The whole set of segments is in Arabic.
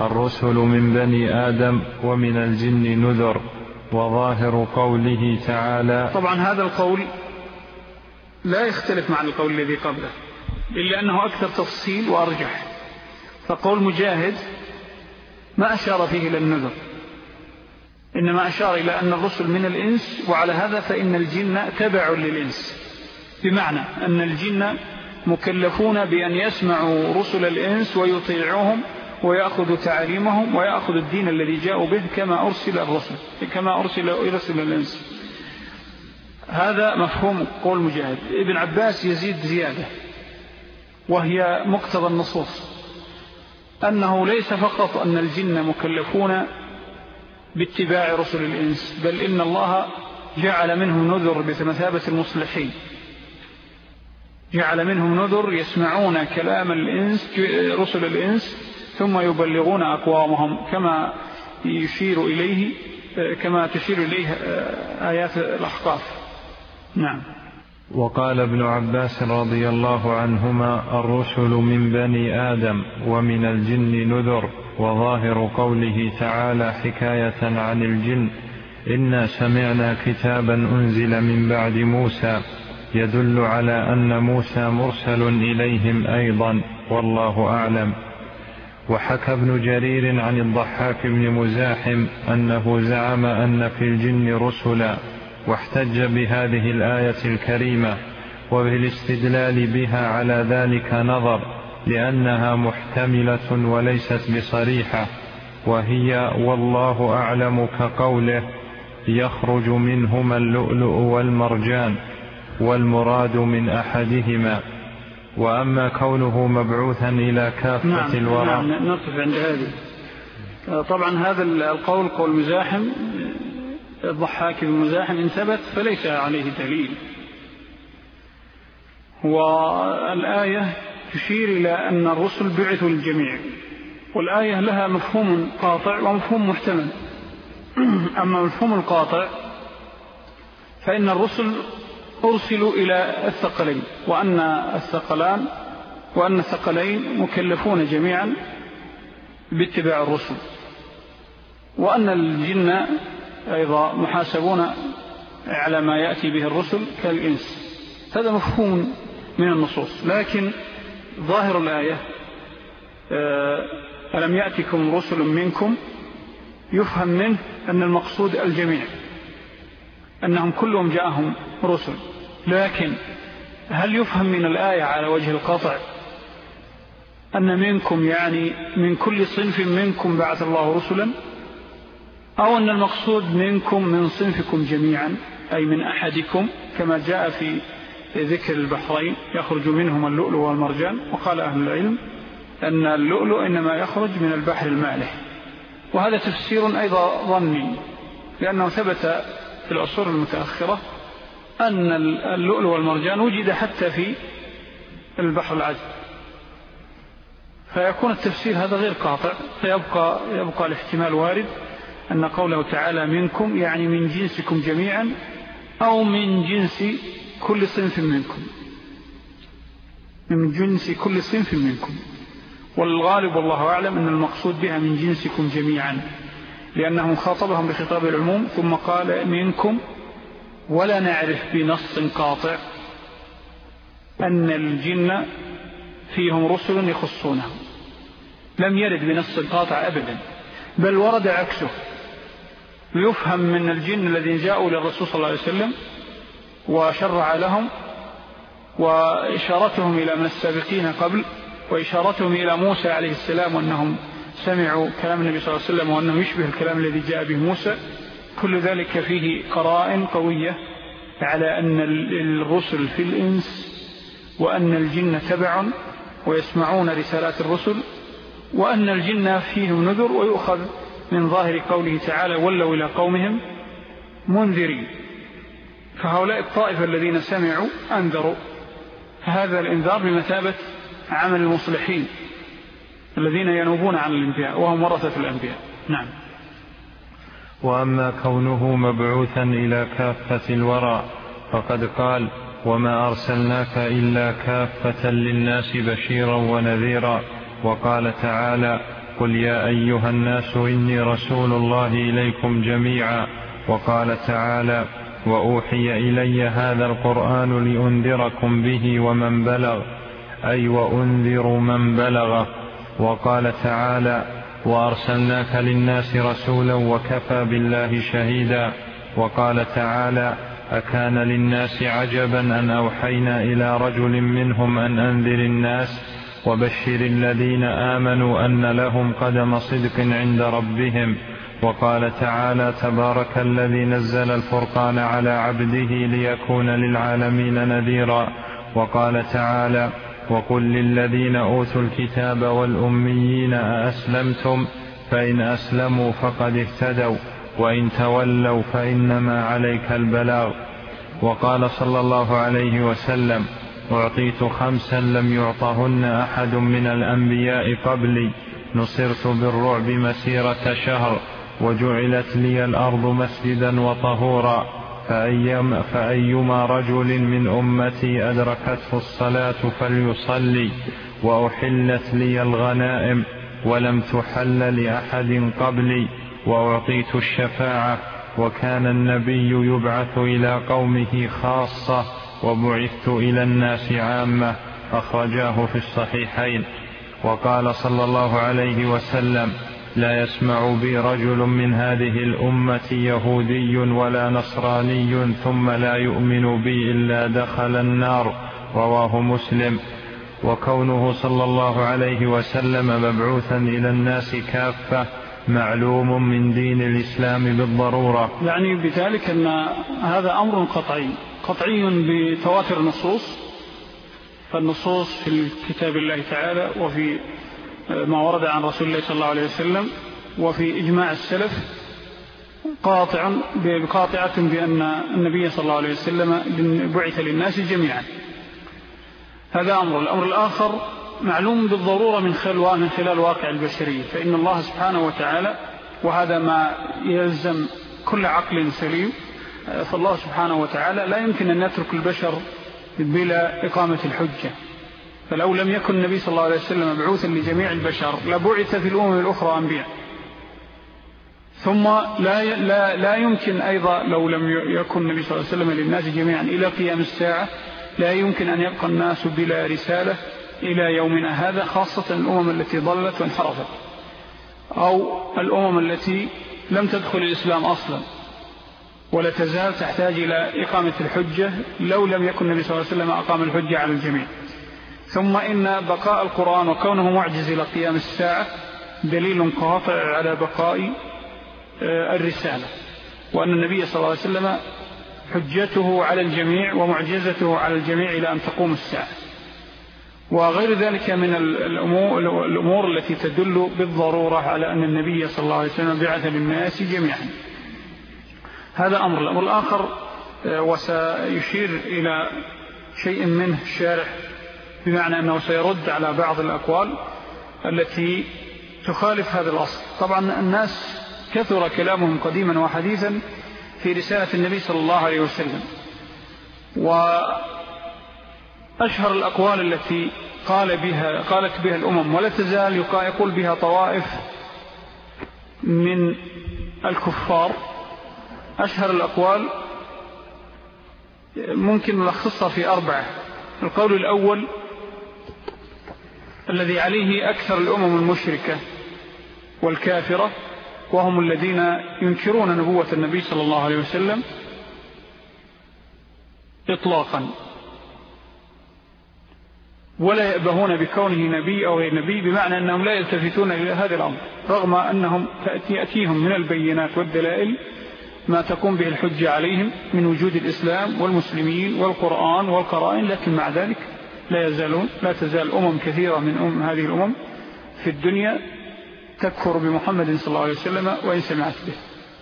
الرسل من بني آدم ومن الجن نذر، وظاهر قوله تعالى. طبعا هذا القول لا يختلف مع القول الذي قبله إلا أنه أكثر تفصيل وأرجح. فقول مجاهد ما أشار فيه إلى النذر، إنما أشار إلى أن الرسل من الإنس، وعلى هذا فإن الجن تبع للإنس، بمعنى أن الجن مكلفون بأن يسمعوا رسل الإنس ويطيعوهم ويأخذوا تعاليمهم ويأخذوا الدين الذي جاءوا به كما أرسل الرسل، كما أرسل الإنس. هذا مفهوم قول مجاهد. ابن عباس يزيد زيادة وهي مقتضى النصوص، أنه ليس فقط أن الجن مكلفون باتباع رسل الإنس، بل إن الله جعل منهم نذر بمثابة المصلحين، جعل منهم نذر يسمعون كلام الإنس رسل الإنس ثم يبلغون أقوامهم كما تشير إليه آيات الأحقاف. نعم. وقال ابن عباس رضي الله عنهما الرسل من بني آدم ومن الجن نذر، وظاهر قوله تعالى حكاية عن الجن إنا سمعنا كتابا أنزل من بعد موسى يدل على أن موسى مرسل إليهم أيضا، والله أعلم. وحكى ابن جرير عن الضحاك بن مزاحم أنه زعم أن في الجن رسلا، واحتج بهذه الآية الكريمة وبالاستدلال بها على ذلك نظر، لأنها محتملة وليست بصريحة، وهي والله أعلم كقوله يخرج منهما اللؤلؤ والمرجان، والمراد من أحدهما. وأما كونه مبعوثا إلى كافة الورى. نعم نقف عند هذه. طبعا هذا القول قول مزاحم، الضحاك بن مزاحم إن ثبت فليس عليه دليل، والآية تشير إلى أن الرسل بعثوا للجميع، والآية لها مفهوم قاطع ومفهوم محتمل. أما مفهوم القاطع فإن الرسل أرسلوا إلى الثقلين، وأن الثقلين مكلفون جميعا باتباع الرسل، وأن الجن أيضا محاسبون على ما يأتي به الرسل كالإنس. هذا مفهوم من النصوص، لكن ظاهر الآية ألم يأتكم رسل منكم يفهم منه أن المقصود الجميع، أنهم كلهم جاءهم رسل. لكن هل يفهم من الآية على وجه القطع أن منكم يعني من كل صنف منكم بعث الله رسلا، أو أن المقصود منكم من صنفكم جميعا أي من أحدكم، كما جاء في ذكر البحرين يخرج منهما اللؤلؤ والمرجان. وقال أهل العلم أن اللؤلؤ إنما يخرج من البحر المالح، وهذا تفسير أيضا ظني، لأنه ثبت في العصور المتأخرة أن اللؤلؤ والمرجان وجد حتى في البحر العذب، فيكون التفسير هذا غير قاطع، فيبقى الاحتمال وارد أن قوله تعالى منكم يعني من جنسكم جميعا، أو من جنس كل صنف منكم، من جنس كل صنف منكم. والغالب والله أعلم أن المقصود بها من جنسكم جميعا، لأنه خاطبهم بخطاب العموم ثم قال منكم، ولا نعرف بنص قاطع أن الجن فيهم رسل يخصونهم، لم يرد بنص قاطع أبدا، بل ورد عكسه، ويفهم من الجن الذين جاءوا للرسول صلى الله عليه وسلم وشرع لهم، وإشارتهم إلى من السابقين قبل، وإشارتهم إلى موسى عليه السلام وأنهم سمعوا كلام النبي صلى الله عليه وسلم وأنه يشبه الكلام الذي جاء به موسى. كل ذلك فيه قرائن قوية على أن الرسل في الإنس، وأن الجن تبع ويسمعون رسالات الرسل، وأن الجن فيهم نذر، ويؤخذ من ظاهر قوله تعالى ولوا إلى قومهم منذرين. فهؤلاء الطائفة الذين سمعوا أنذروا، هذا الإنذار بمثابة عمل المصلحين الذين ينوبون عن الأنبياء وهم ورثة الأنبياء. نعم. وأما كونه مبعوثا إلى كافة الورى فقد قال وما أرسلناك إلا كافة للناس بشيرا ونذيرا. وقال تعالى قل يا أيها الناس إني رسول الله إليكم جميعا. وقال تعالى وأوحي إلي هذا القرآن لأنذركم به ومن بلغ، أي وأنذر من بلغه. وقال تعالى وأرسلناك للناس رسولا وكفى بالله شهيدا. وقال تعالى أكان للناس عجبا أن أوحينا إلى رجل منهم أن أنذر الناس وبشر الذين آمنوا أن لهم قدم صدق عند ربهم. وقال تعالى تبارك الذي نزل الفرقان على عبده ليكون للعالمين نذيرا. وقال تعالى وقل للذين أوتوا الكتاب والأميين أأسلمتم فإن أسلموا فقد اهتدوا وإن تولوا فإنما عليك البلاغ. وقال صلى الله عليه وسلم أعطيت 5 لم يعطهن أحد من الأنبياء قبلي، نصرت بالرعب مسيرة شهر، وجعلت لي الأرض مسجدا وطهورا، فأيما رجل من أمتي أدركته الصلاة فليصلي، وأحلت لي الغنائم ولم تحل لأحد قبلي، وأعطيت الشفاعة، وكان النبي يبعث إلى قومه خاصة وبعثت إلى الناس عامة. أخرجاه في الصحيحين. وقال صلى الله عليه وسلم لا يسمع بي رجل من هذه الأمة يهودي ولا نصراني ثم لا يؤمن بي إلا دخل النار. رواه مسلم. وكونه صلى الله عليه وسلم مبعوثا إلى الناس كافة معلوم من دين الإسلام بالضرورة. يعني بذلك أن هذا أمر قطعي بتواتر النصوص، فالنصوص في كتاب الله تعالى وفي ما ورد عن رسول الله صلى الله عليه وسلم وفي إجماع السلف قاطعة بأن النبي صلى الله عليه وسلم بعث للناس جميعا. هذا أمر. الأمر الآخر معلوم بالضرورة من خلال واقع البشرية، فإن الله سبحانه وتعالى، وهذا ما يلزم كل عقل سليم، فالله سبحانه وتعالى لا يمكن أن يترك البشر بلا إقامة الحجة. فلو لم يكن النبي صلى الله عليه وسلم مبعوثا لجميع البشر لبعث في الأمم الأخرى أنبياء. ثم لا يمكن أيضا لو لم يكن النبي صلى الله عليه وسلم للناس جميعا إلى قيام الساعة لا يمكن أن يبقى الناس بلا رسالة إلى يومنا هذا، خاصة الأمم التي ضلت وانحرفت أو الأمم التي لم تدخل الإسلام أصلا ولا تزال تحتاج إلى إقامة الحجة لو لم يكن النبي صلى الله عليه وسلم أقام الحجة على الجميع. ثم إن بقاء القرآن وكونه معجز إلى قيام الساعة دليل قاطع على بقاء الرسالة، وأن النبي صلى الله عليه وسلم حجته على الجميع ومعجزته على الجميع إلى أن تقوم الساعة، وغير ذلك من الأمور التي تدل بالضرورة على أن النبي صلى الله عليه وسلم بعث للناس جميعا. هذا أمر. الأمر الآخر وسيشير إلى شيء منه الشارح بمعنى أنه سيرد على بعض الأقوال التي تخالف هذا الأصل. طبعا الناس كثر كلامهم قديما وحديثا في رسالة النبي صلى الله عليه وسلم، وأشهر الأقوال التي قالت بها الأمم ولا تزال يقول بها طوائف من الكفار. أشهر الأقوال ممكن نلخصها في 4. القول الأول الذي عليه أكثر الأمم المشركة والكافرة، وهم الذين ينكرون نبوة النبي صلى الله عليه وسلم إطلاقا ولا يأبهون بكونه نبي أو غير نبي، بمعنى أنهم لا يلتفتون إلى هذا الأمر رغم أنهم يأتيهم من البينات والدلائل ما تقوم به الحجة عليهم من وجود الإسلام والمسلمين والقرآن والقرائن، لكن مع ذلك لا تزال أمم كثيرة من هذه الأمم في الدنيا تكفر بمحمد صلى الله عليه وسلم وإن سمعت به.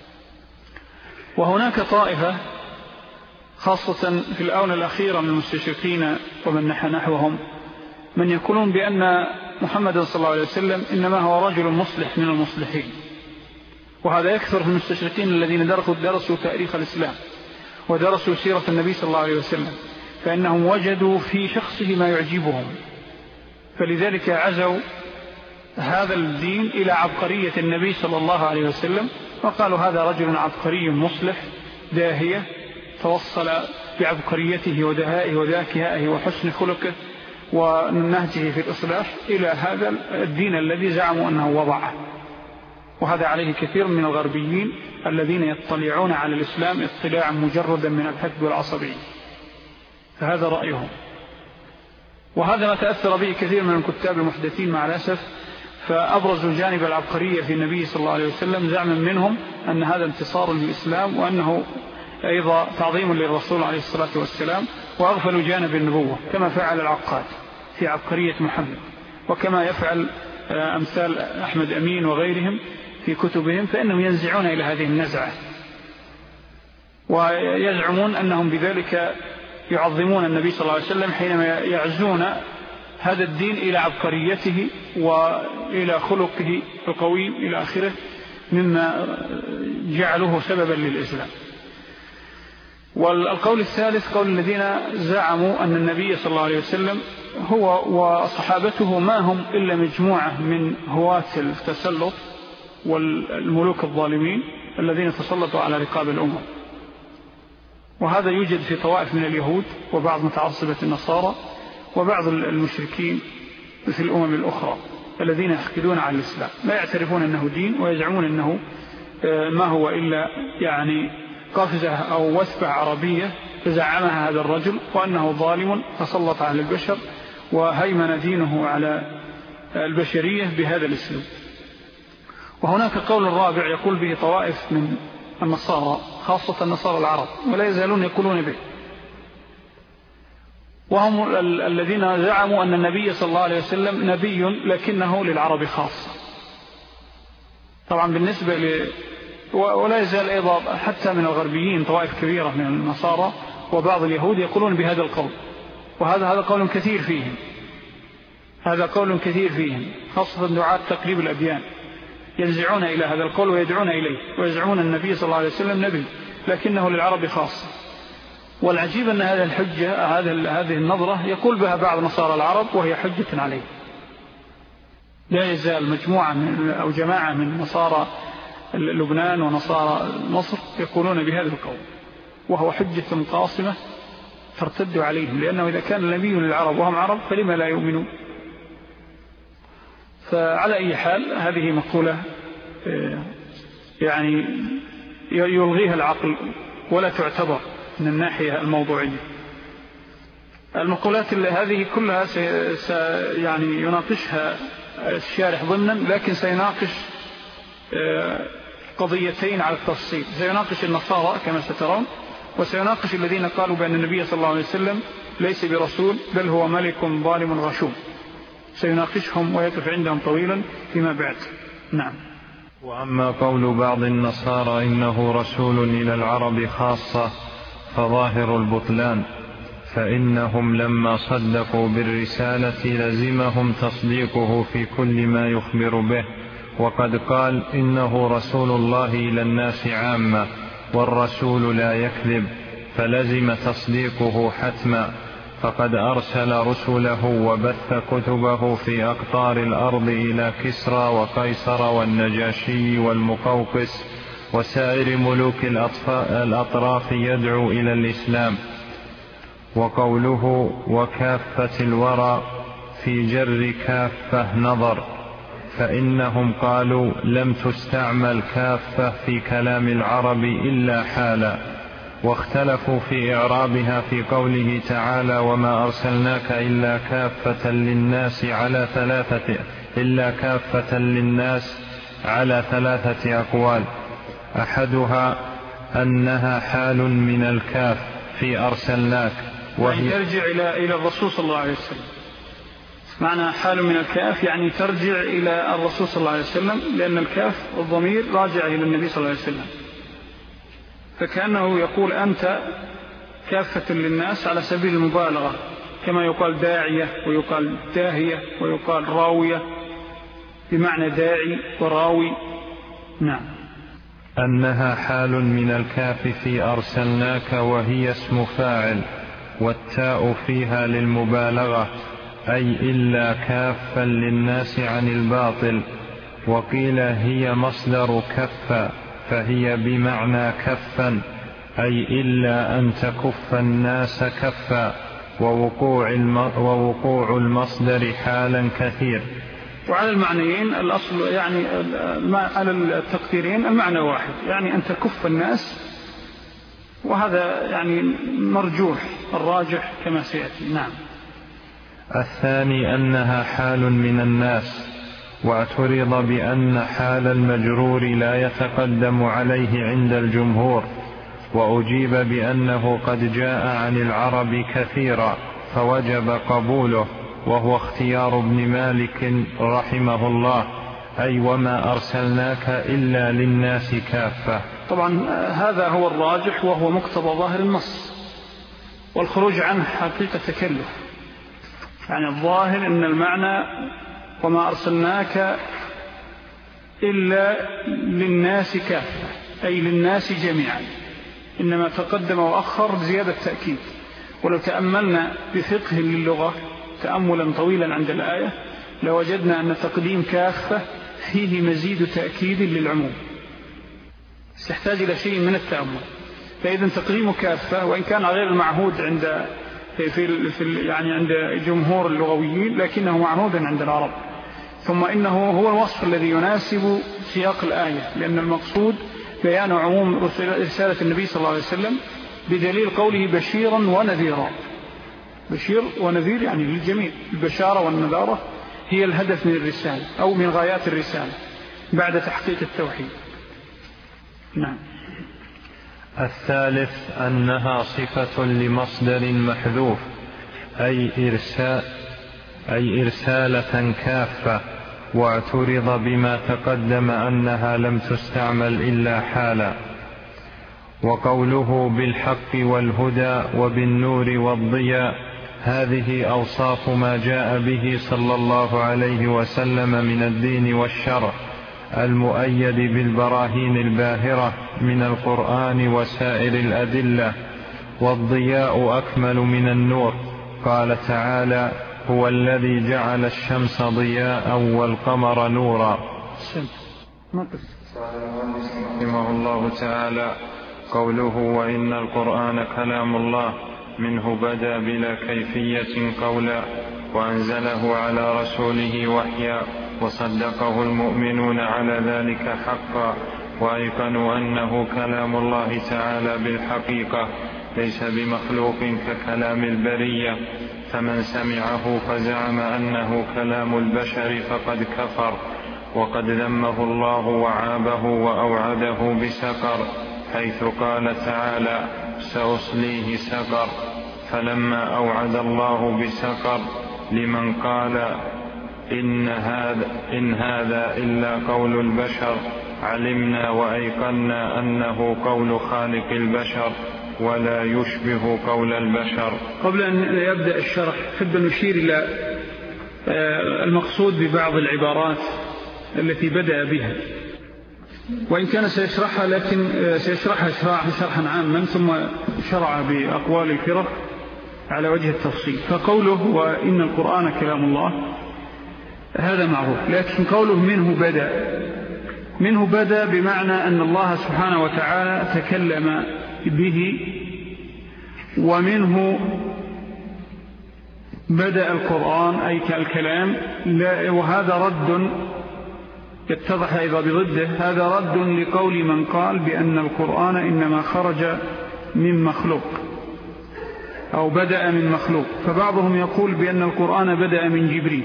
وهناك طائفة خاصة في الآونة الأخيرة من المستشرقين ومن نحوهم من يقولون بأن محمد صلى الله عليه وسلم إنما هو رجل مصلح من المصلحين، وهذا يكثر في المستشرقين الذين درسوا تاريخ الإسلام ودرسوا سيرة النبي صلى الله عليه وسلم، فإنهم وجدوا في شخصه ما يعجبهم، فلذلك عزوا هذا الدين إلى عبقرية النبي صلى الله عليه وسلم، وقالوا هذا رجل عبقري مصلح داهية توصل بعبقريته ودهائه وذكائه وحسن خلقه ونهجه في الإصلاح إلى هذا الدين الذي زعموا أنه وضعه. وهذا عليه كثير من الغربيين الذين يطلعون على الإسلام اطلاعا مجردا من الحقد والعصبية، فهذا رأيهم. وهذا ما تأثر به كثير من الكتاب المحدثين مع الأسف، فأبرزوا جانب العبقرية في النبي صلى الله عليه وسلم زعما منهم أن هذا انتصار للإسلام وأنه أيضا تعظيم للرسول عليه الصلاة والسلام، وأغفلوا جانب النبوة كما فعل العقاد في عبقرية محمد، وكما يفعل أمثال أحمد أمين وغيرهم في كتبهم، فإنهم ينزعون إلى هذه النزعة ويزعمون أنهم بذلك يعظمون النبي صلى الله عليه وسلم حينما يعزون هذا الدين إلى عبقريته وإلى خلقه القوي إلى آخره، مما جعله سببا للإسلام. والقول الثالث قول الذين زعموا أن النبي صلى الله عليه وسلم هو وصحابته ما هم إلا مجموعة من هواة التسلط والملوك الظالمين الذين تسلطوا على رقاب الأمم. وهذا يوجد في طوائف من اليهود وبعض متعصبة النصارى وبعض المشركين في الأمم الأخرى الذين يحقدون على الإسلام، لا يعترفون أنه دين ويزعمون أنه ما هو إلا يعني قفزة أو وثبة عربية تزعمها هذا الرجل، وأنه ظالم تسلط على البشر وهيمن دينه على البشرية بهذا الاسلوب. وهناك قول الرابع يقول به طوائف من النصارى خاصة النصارى العرب ولا يزالون يقولون به، وهم الذين زعموا أن النبي صلى الله عليه وسلم نبي لكنه للعرب خاصة. طبعا بالنسبة ولا يزال أيضا حتى من الغربيين طوائف كبيرة من النصارى وبعض اليهود يقولون بهذا القول، وهذا قول كثير فيهم، هذا قول كثير فيهم خاصة دعاة تقريب الأديان ينزعون إلى هذا القول ويدعون إليه ويزعمون النبي صلى الله عليه وسلم نبي لكنه للعرب خاصة. والعجيب أن هذه الحجة هذه النظرة يقول بها بعض نصارى العرب وهي حجة عليه. لا يزال مجموعة أو جماعة من نصارى لبنان ونصارى مصر يقولون بهذا القول، وهو حجة قاصمة ترتد عليهم، لأنه إذا كان النبي للعرب وهم عرب فلما لا يؤمنون. فعلى أي حال هذه مقولة يعني يلغيها العقل ولا تعتبر من الناحية الموضوعية. المقولات هذه كلها يعني يناقشها الشارح ضمنا، لكن سيناقش قضيتين على التفصيل، سيناقش النصارى كما سترون، وسيناقش الذين قالوا بأن النبي صلى الله عليه وسلم ليس برسول بل هو ملك ظالم غشوم، سيناقشهم ويقف عندهم طويلا فيما بعد. نعم. وأما قول بعض النصارى إنه رسول إلى العرب خاصة فظاهر البطلان، فإنهم لما صدقوا بالرسالة لزمهم تصديقه في كل ما يخبر به، وقد قال إنه رسول الله إلى الناس عامة والرسول لا يكذب، فلزم تصديقه حتما، فقد أرسل رسله وبث كتبه في أقطار الأرض إلى كسرى وقيصر والنجاشي والمقوقس وسائر ملوك الأطراف يدعو إلى الإسلام. وقوله وكافة الورى في جر كافة نظر، فإنهم قالوا لم تستعمل كافة في كلام العرب إلا حالا، واختلفوا في إعرابها في قوله تعالى وما أرسلناك إلا كافة للناس على ثلاثة أقوال، أحدها أنها حال من الكاف في أرسلناك، وهي ترجع إلى الرسول صلى الله عليه وسلم. معنى حال من الكاف يعني ترجع إلى الرسول صلى الله عليه وسلم، لأن الكاف الضمير راجع إلى النبي صلى الله عليه وسلم، فكأنه يقول أنت كافة للناس على سبيل المبالغة، كما يقال داعية ويقال داهية ويقال راوية بمعنى داعي وراوي. نعم. أنها حال من الكاف في أرسلناك وهي اسم فاعل، والتاء فيها للمبالغة، أي إلا كافا للناس عن الباطل. وقيل هي مصدر كف، فهي بمعنى كفا، أي إلا أن تكف الناس كفا، ووقوع المصدر حالا كثير. وعلى المعنيين الأصل يعني على التقديرين المعنى واحد، يعني أن تكف الناس، وهذا يعني مرجوح، الراجح كما سيأتي. نعم. الثاني أنها حال من الناس، واعترض بأن حال المجرور لا يتقدم عليه عند الجمهور، وأجيب بأنه قد جاء عن العرب كثيرا فوجب قبوله، وهو اختيار ابن مالك رحمه الله، أي وما أرسلناك إلا للناس كافة. طبعا هذا هو الراجح، وهو مقتضى ظاهر النص، والخروج عنه حقيقة تكلف. يعني الظاهر أن المعنى وما أرسلناك إلا للناس كافة، أي للناس جميعا، إنما تقدم وأخر زيادة تأكيد. ولو تأملنا بفقه للغة تأملا طويلا عند الآية لوجدنا أن تقديم كافة فيه مزيد تأكيد للعموم، سيحتاج إلى شيء من التأمل. فإذا تقديم كافة وإن كان غير المعهود عند يعني عند جمهور اللغويين، لكنه معهود عند العرب. ثم إنه هو الوصف الذي يناسب سياق الآية، لأن المقصود بيان عموم رسالة النبي صلى الله عليه وسلم بدليل قوله بشيرا ونذيرا. بشير ونذير يعني للجميع، البشارة والنذارة هي الهدف من الرسالة أو من غايات الرسالة بعد تحقيق التوحيد. نعم. الثالث أنها صفة لمصدر محذوف، أي إرسالة كافة، واعترض بما تقدم أنها لم تستعمل إلا حالا. وقوله بالحق والهدى وبالنور والضياء، هذه أوصاف ما جاء به صلى الله عليه وسلم من الدين والشرع المؤيد بالبراهين الباهرة من القرآن وسائر الأدلة. والضياء أكمل من النور، قال تعالى هو الذي جعل الشمس ضياء والقمر نورا. رحمه الله تعالى قوله وإن القرآن كلام الله منه بدا بلا كيفية قولا، وأنزله على رسوله وحيا، وصدقه المؤمنون على ذلك حقا، وأيقنوا أنه كلام الله تعالى بالحقيقة ليس بمخلوق ككلام البرية. فمن سمعه فزعم أنه كلام البشر فقد كفر، وقد ذمه الله وعابه وأوعده بسقر، حيث قال تعالى سأصليه سقر. فلما أوعد الله بسقر لمن قال إن هذا إلا قول البشر، علمنا وأيقنا أنه قول خالق البشر ولا يشبه قول البشر. قبل أن يبدأ الشرح حب نشير إلى المقصود ببعض العبارات التي بدأ بها، وإن كان سيشرحها لكن سيشرحها شرحا عاما ثم شرع بأقوال الفرق على وجه التفصيل. فقوله وإن القرآن كلام الله هذا معروف، لكن قوله منه بدأ بمعنى أن الله سبحانه وتعالى تكلم به، ومنه بدأ القرآن أي كالكلام. وهذا رد يتضح أيضا بضده، هذا رد لقول من قال بأن القرآن إنما خرج من مخلوق أو بدأ من مخلوق. فبعضهم يقول بأن القرآن بدأ من جبريل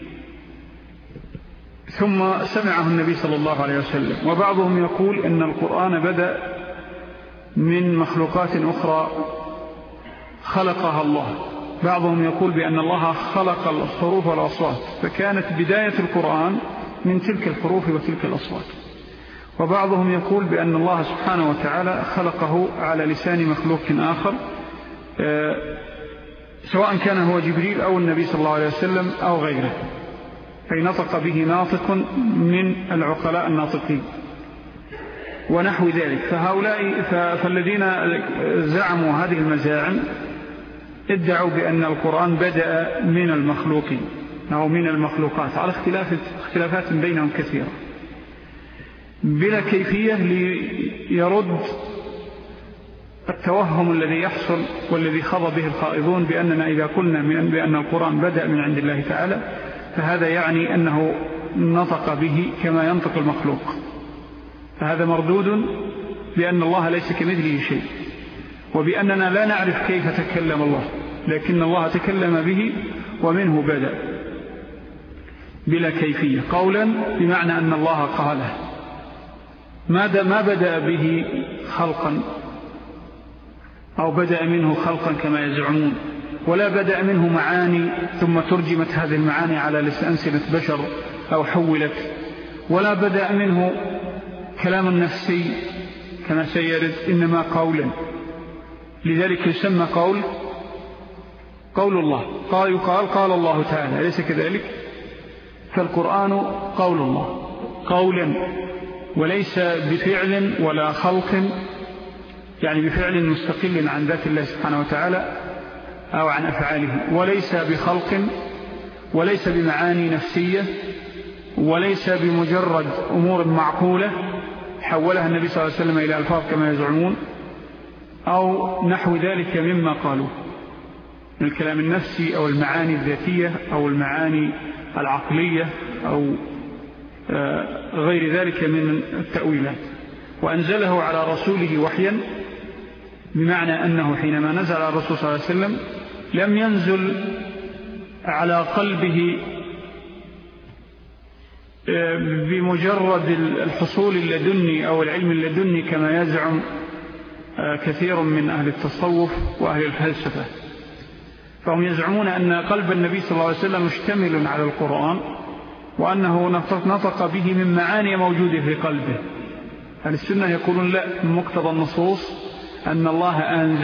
ثم سمعه النبي صلى الله عليه وسلم، وبعضهم يقول أن القرآن بدأ من مخلوقات أخرى خلقها الله. بعضهم يقول بأن الله خلق الحروف والأصوات، فكانت بداية القرآن من تلك الحروف وتلك الأصوات. وبعضهم يقول بأن الله سبحانه وتعالى خلقه على لسان مخلوق آخر، سواء كان هو جبريل أو النبي صلى الله عليه وسلم أو غيره، فنطق به ناطق من العقلاء الناطقين ونحو ذلك. فالذين زعموا هذه المزاعم ادعوا بأن القرآن بدأ من المخلوقين أو من المخلوقات على اختلافات بينهم كثيرة بلا كيفية، ليرد التوهم الذي يحصل والذي خض به الخائضون بأننا إذا قلنا بأن القرآن بدأ من عند الله تعالى فهذا يعني أنه نطق به كما ينطق المخلوق، فهذا مردود بأن الله ليس كمثله شيء، وبأننا لا نعرف كيف تكلم الله، لكن الله تكلم به ومنه بدأ بلا كيفية، قولا بمعنى أن الله قاله، ما بدأ به خلقا أو بدأ منه خلقا كما يزعمون، ولا بدأ منه معاني ثم ترجمت هذه المعاني على ألسنة بشر أو حولت، ولا بدأ منه كلام نفسي كما سيرد، إنما قولا، لذلك يسمى قول الله، قال الله تعالى، أليس كذلك؟ فالقرآن قول الله قولا، وليس بفعل ولا خلق، يعني بفعل مستقل عن ذات الله سبحانه وتعالى أو عن أفعاله، وليس بخلق، وليس بمعاني نفسية، وليس بمجرد أمور معقولة حولها النبي صلى الله عليه وسلم إلى ألفاظ كما يزعمون أو نحو ذلك مما قالوا من الكلام النفسي أو المعاني الذاتية أو المعاني العقلية أو غير ذلك من التأويلات. وأنزله على رسوله وحيا، بمعنى أنه حينما نزل على الرسول صلى الله عليه وسلم لم ينزل على قلبه بمجرد الحصول اللدني أو العلم اللدني كما يزعم كثير من أهل التصوف وأهل الفلسفة، فهم يزعمون أن قلب النبي صلى الله عليه وسلم مشتمل على القرآن، وأنه نطق به من معاني موجودة في قلبه. أهل السنة يقولون لا، من مقتضى النصوص أن الله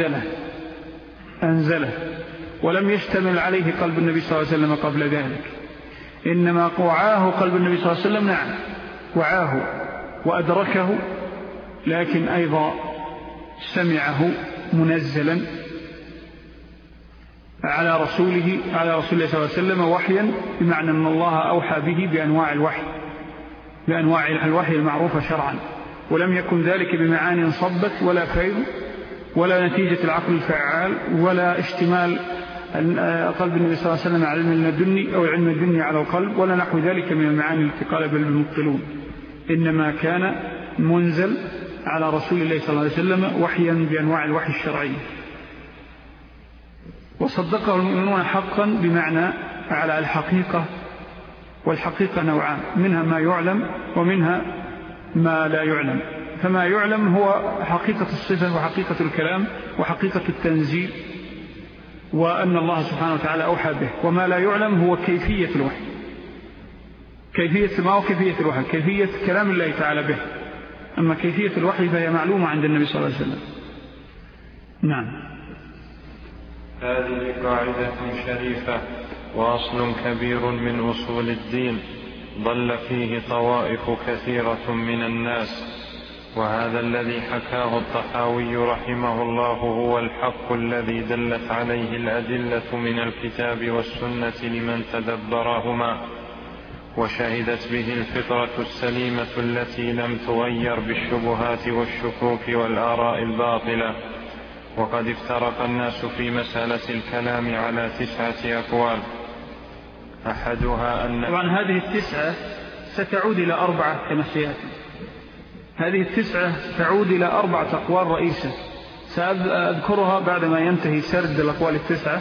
أنزله ولم يشتمل عليه قلب النبي صلى الله عليه وسلم قبل ذلك، إنما وعاه قلب النبي صلى الله عليه وسلم، نعم وعاه وأدركه، لكن أيضا سمعه منزلا على رسول الله صلى الله عليه وسلم وحيا، بمعنى أن الله أوحى به بأنواع الوحي المعروفة شرعا، ولم يكن ذلك بمعاني صبت ولا فيض ولا نتيجة العقل الفعال ولا اشتمال قلب النبي صلى الله عليه وسلم على علم اللدني أو علم الدنيا على القلب ولا نحو ذلك من المعاني التي قال بل المبطلون، إنما كان منزل على رسول الله صلى الله عليه وسلم وحيا بأنواع الوحي الشرعي. وصدقه المؤمنون حقا بمعنى على الحقيقة، والحقيقة نوعان، منها ما يعلم ومنها ما لا يعلم. فما يعلم هو حقيقة الصفة وحقيقة الكلام وحقيقة التنزيل وأن الله سبحانه وتعالى أوحى به، وما لا يعلم هو كيفية الوحي، كيفية ما هو كيفية الوحي، كيفية كلام الله تعالى به، أما كيفية الوحي فهي معلومة عند النبي صلى الله عليه وسلم. نعم. هذه قاعدة شريفة وأصل كبير من أصول الدين ضل فيه طوائف كثيرة من الناس، وهذا الذي حكاه الطحاوي رحمه الله هو الحق الذي دلت عليه الأدلة من الكتاب والسنة لمن تدبرهما، وشهدت به الفطرة السليمة التي لم تغير بالشبهات والشكوك والآراء الباطلة. وقد افترق الناس في مسألة الكلام على 9 أقوال، أحدها أن طبعا هذه 9 ستعود إلى 4 كما سيأتي، هذه 9 تعود إلى 4 أقوال رئيسة سأذكرها بعدما ينتهي سرد الأقوال 9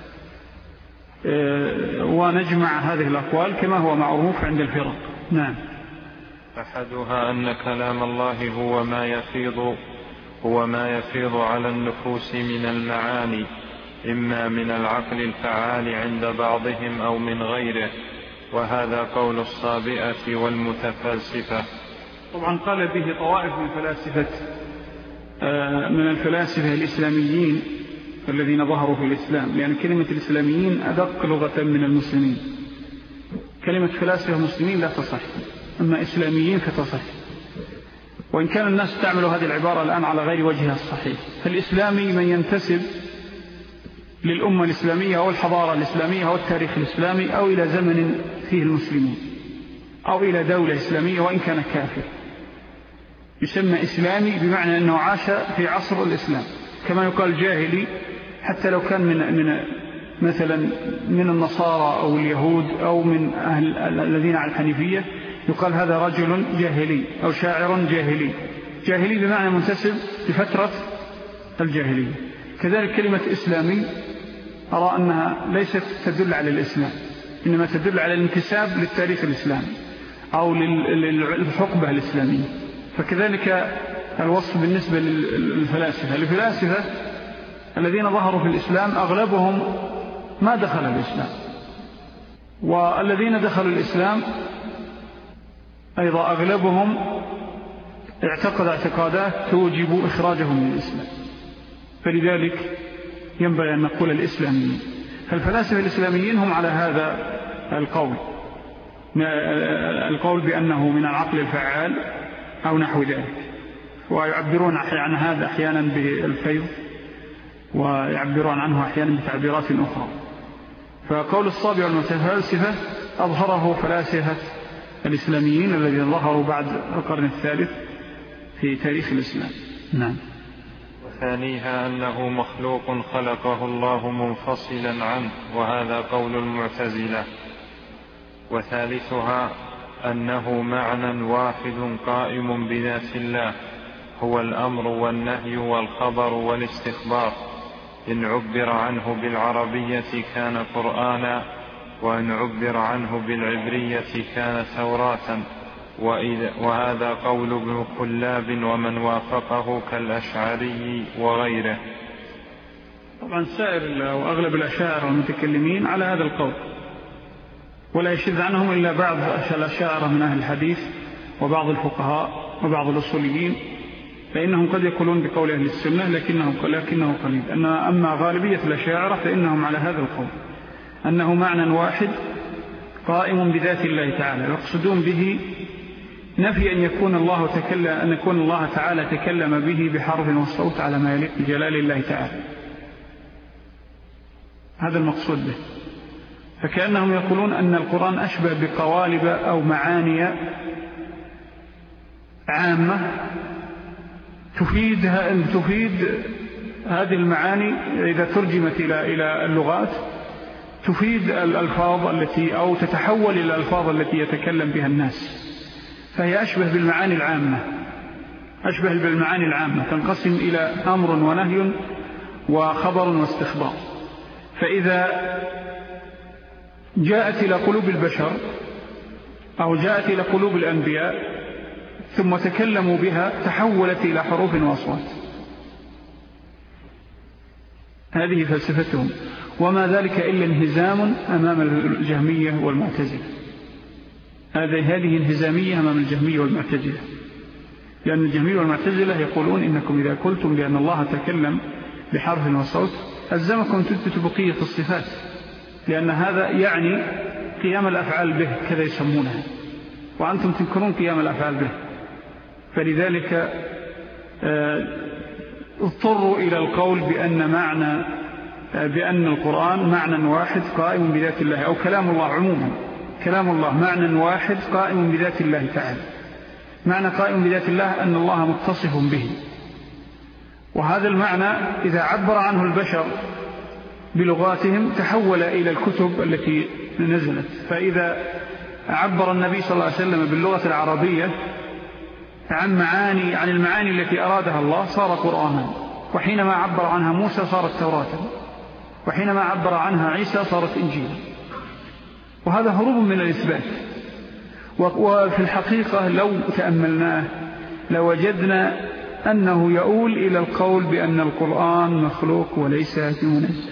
ونجمع هذه الأقوال كما هو معروف عند الفرق. نعم. أحدها أن كلام الله هو ما يفيض على النفوس من المعاني، إما من العقل الفعال عند بعضهم أو من غيره، وهذا قول الصابئة والمتفلسفة. طبعا قال به طوائف من الفلاسفة الإسلاميين الذين ظهروا في الإسلام، لأن كلمة الإسلاميين أدق لغة من المسلمين، كلمة فلاسفة مسلمين لا تصح، أما إسلاميين فتصح، وإن كان الناس تعمل هذه العبارة الآن على غير وجهها الصحيح. فالإسلامي من ينتسب للأمة الإسلامية أو الحضارة الإسلامية أو التاريخ الإسلامي أو إلى زمن فيه المسلمين أو إلى دولة إسلامية وإن كان كافر. يسمى إسلامي بمعنى أنه عاش في عصر الإسلام، كما يقال جاهلي حتى لو كان من مثلا من النصارى أو اليهود أو من أهل الذين على الحنيفية، يقال هذا رجل جاهلي أو شاعر جاهلي. جاهلي بمعنى منتسب لفترة الجاهلية. كذلك كلمة إسلامي أرى أنها ليست تدل على الإسلام، إنما تدل على الانتساب للتاريخ الإسلامي أو للحقبة الإسلامية. فكذلك الوصف بالنسبة للفلاسفة. الفلاسفة الذين ظهروا في الإسلام أغلبهم ما دخل الإسلام، والذين دخلوا الإسلام أيضا أغلبهم اعتقد اعتقادات توجب إخراجهم من الإسلام، فلذلك ينبغي أن نقول الإسلاميين. فالفلاسفة الإسلاميين هم على هذا القول بأنه من العقل الفعال أو نحو ذلك، ويعبرون عن هذا أحيانا بالفيض ويعبرون عنه أحيانا بتعبيرات أخرى. فقول الصابع والمتفلسفة أظهره فلاسفة الإسلاميين الذين ظهروا بعد القرن الثالث في تاريخ الإسلام. نعم. وثانيها أنه مخلوق خلقه الله منفصلا عنه، وهذا قول المعتزلة. وثالثها أنه معنى واحد قائم بذات الله، هو الأمر والنهي والخبر والاستخبار. إن عبر عنه بالعربية كان قرآنا، وإن عبر عنه بالعبرية كان توراة. وهذا قول ابن كلاب ومن وافقه كالأشعري وغيره. طبعا سائر وأغلب الأشاعرة والمتكلمين على هذا القول، ولا يشذ عنهم إلا بعض الأشاعرة من أهل الحديث وبعض الفقهاء وبعض الأصوليين، فإنهم قد يقولون بقول أهل السنة لكنه قليل. أما غالبية الأشاعرة فإنهم على هذا القول، أنه معنى واحد قائم بذات الله تعالى، يقصدون به نفي أن يكون الله تعالى تكلم به بحرف والصوت على ما يليق بجلال الله تعالى. هذا المقصود به. فكأنهم يقولون أن القرآن أشبه بقوالب أو معاني عامة تفيد هذه المعاني إذا ترجمت إلى اللغات، تفيد الألفاظ التي أو تتحول إلى الألفاظ التي يتكلم بها الناس. فهي أشبه بالمعاني العامة، تنقسم إلى أمر ونهي وخبر واستخبار. فإذا جاءت إلى قلوب البشر أو جاءت إلى قلوب الأنبياء ثم تكلموا بها تحولت إلى حروف وأصوات. هذه فلسفتهم، وما ذلك إلا انهزام أمام الجهمية والمعتزلة. هذه انهزامية أمام الجهمية والمعتزلة، لأن الجهمية والمعتزلة يقولون إنكم إذا قلتم بأن الله تكلم بحرف وصوت ألزمكم تثبتوا بقية الصفات، لأن هذا يعني قيام الأفعال به كذا يسمونها، وأنتم تنكرون قيام الأفعال به. فلذلك اضطروا إلى القول بأن القرآن معنى واحد قائم بذات الله، أو كلام الله عموما، كلام الله معنى واحد قائم بذات الله تعالى. معنى قائم بذات الله أن الله متصف به، وهذا المعنى إذا عبر عنه البشر بلغاتهم تحول إلى الكتب التي نزلت. فإذا عبر النبي صلى الله عليه وسلم باللغة العربية عن المعاني التي أرادها الله صار قرآنا، وحينما عبر عنها موسى صارت توراة، وحينما عبر عنها عيسى صارت إنجيل. وهذا هروب من الإثبات. وفي الحقيقة لو تأملناه لوجدنا أنه يؤول إلى القول بأن القرآن مخلوق وليس بمنزل،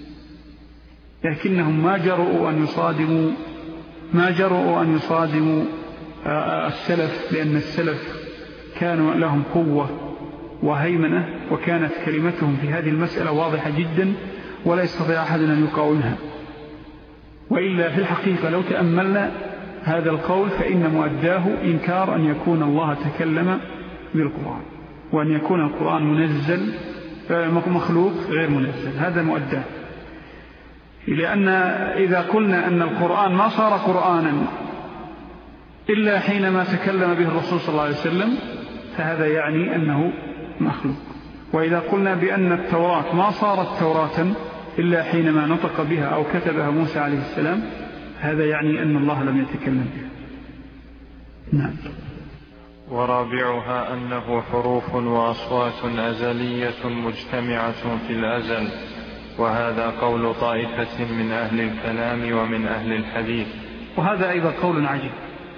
لكنهم ما جرؤوا أن يصادموا السلف، لأن السلف كانوا لهم قوة وهيمنة، وكانت كلمتهم في هذه المسألة واضحة جدا ولا يستطيع أحد أن يقاومها. وإلا في الحقيقة لو تأملنا هذا القول فإن مؤداه إنكار أن يكون الله تكلم بالقرآن، وأن يكون القرآن منزل مخلوق غير منزل، هذا مؤداه. لأن إذا قلنا أن القرآن ما صار قرآنا إلا حينما تكلم به الرسول صلى الله عليه وسلم فهذا يعني أنه مخلوق. وإذا قلنا بأن التوراة ما صارت توراة إلا حينما نطق بها أو كتبها موسى عليه السلام هذا يعني أن الله لم يتكلم بها. نعم. ورابعها أنه حروف وأصوات أزلية مجتمعة في الأزل، وهذا قول طائفة من أهل الكلام ومن أهل الحديث. وهذا أيضا قول عجيب،